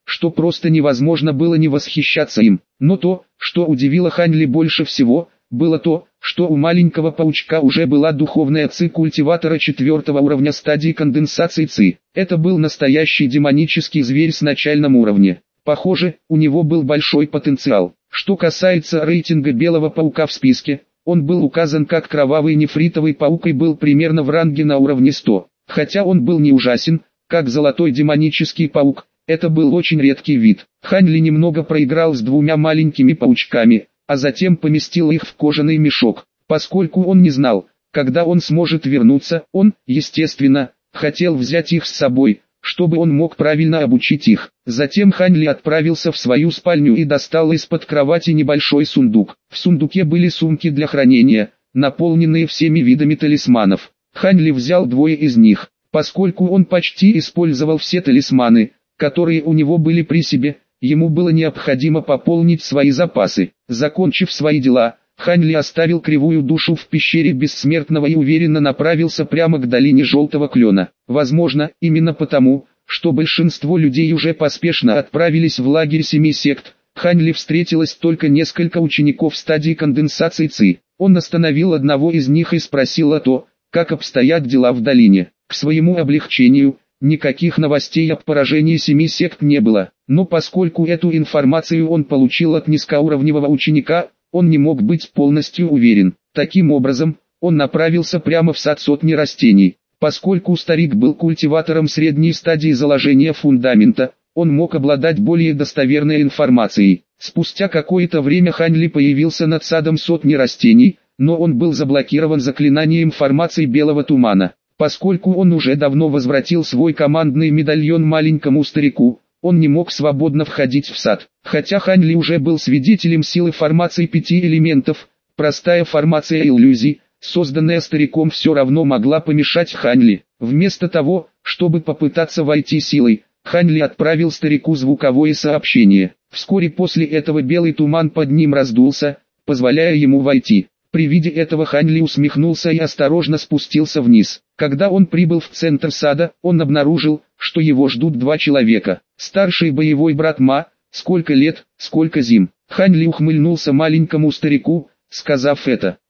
что просто невозможно было не восхищаться им. Но то, что удивило Хань Ли больше всего, было то, что у маленького паучка уже была духовная ци культиватора 4-го уровня стадии конденсации ци. Это был настоящий демонический зверь с начальным уровнем. Похоже, у него был большой потенциал. Что касается рейтинга белого паука в списке, он был указан как кровавый нефритовый паук и был примерно в ранге на уровне 100. Хотя он был не ужасен, как золотой демонический паук, это был очень редкий вид. Хань Ли немного проиграл с двумя маленькими паучками, а затем поместил их в кожаный мешок. Поскольку он не знал, когда он сможет вернуться, он, естественно, хотел взять их с собой, чтобы он мог правильно обучить их. Затем Хань Ли отправился в свою спальню и достал из-под кровати небольшой сундук. В сундуке были сумки для хранения, наполненные всеми видами талисманов. Хань Ли взял двое из них, поскольку он почти использовал все талисманы, которые у него были при себе. Ему было необходимо пополнить свои запасы. Закончив свои дела, Хань Ли оставил кривую душу в пещере Бессмертного и уверенно направился прямо к долине Желтого Клена. Возможно, именно потому, что большинство людей уже поспешно отправились в лагерь 7 сект, Хань Ли встретилось только несколько учеников стадии конденсации ци. Он остановил одного из них и спросил о том, как обстоят дела в долине. К своему облегчению, никаких новостей об поражении 7 сект не было, но поскольку эту информацию он получил от низкоуровневого ученика, он не мог быть полностью уверен. Таким образом, он направился прямо в сад сотни растений. Поскольку старик был культиватором средней стадии заложения фундамента, он мог обладать более достоверной информацией. Спустя какое-то время Хань Ли появился над садом сотни растений, но он был заблокирован заклинанием формации белого тумана. Поскольку он уже давно возвратил свой командный медальон маленькому старику, он не мог свободно входить в сад. Хотя Хань Ли уже был свидетелем силы формации 5 элементов, простая формация иллюзий, созданная стариком, все равно могла помешать Хань Ли. Вместо того, чтобы попытаться войти силой, Хань Ли отправил старику звуковое сообщение. Вскоре после этого белый туман под ним раздулся, позволяя ему войти. При виде этого Хань Ли усмехнулся и осторожно спустился вниз. Когда он прибыл в центр сада, он обнаружил, что его ждут два человека. Старший боевой брат Ма, сколько лет, сколько зим. Хань Ли ухмыльнулся маленькому старику, сказав это.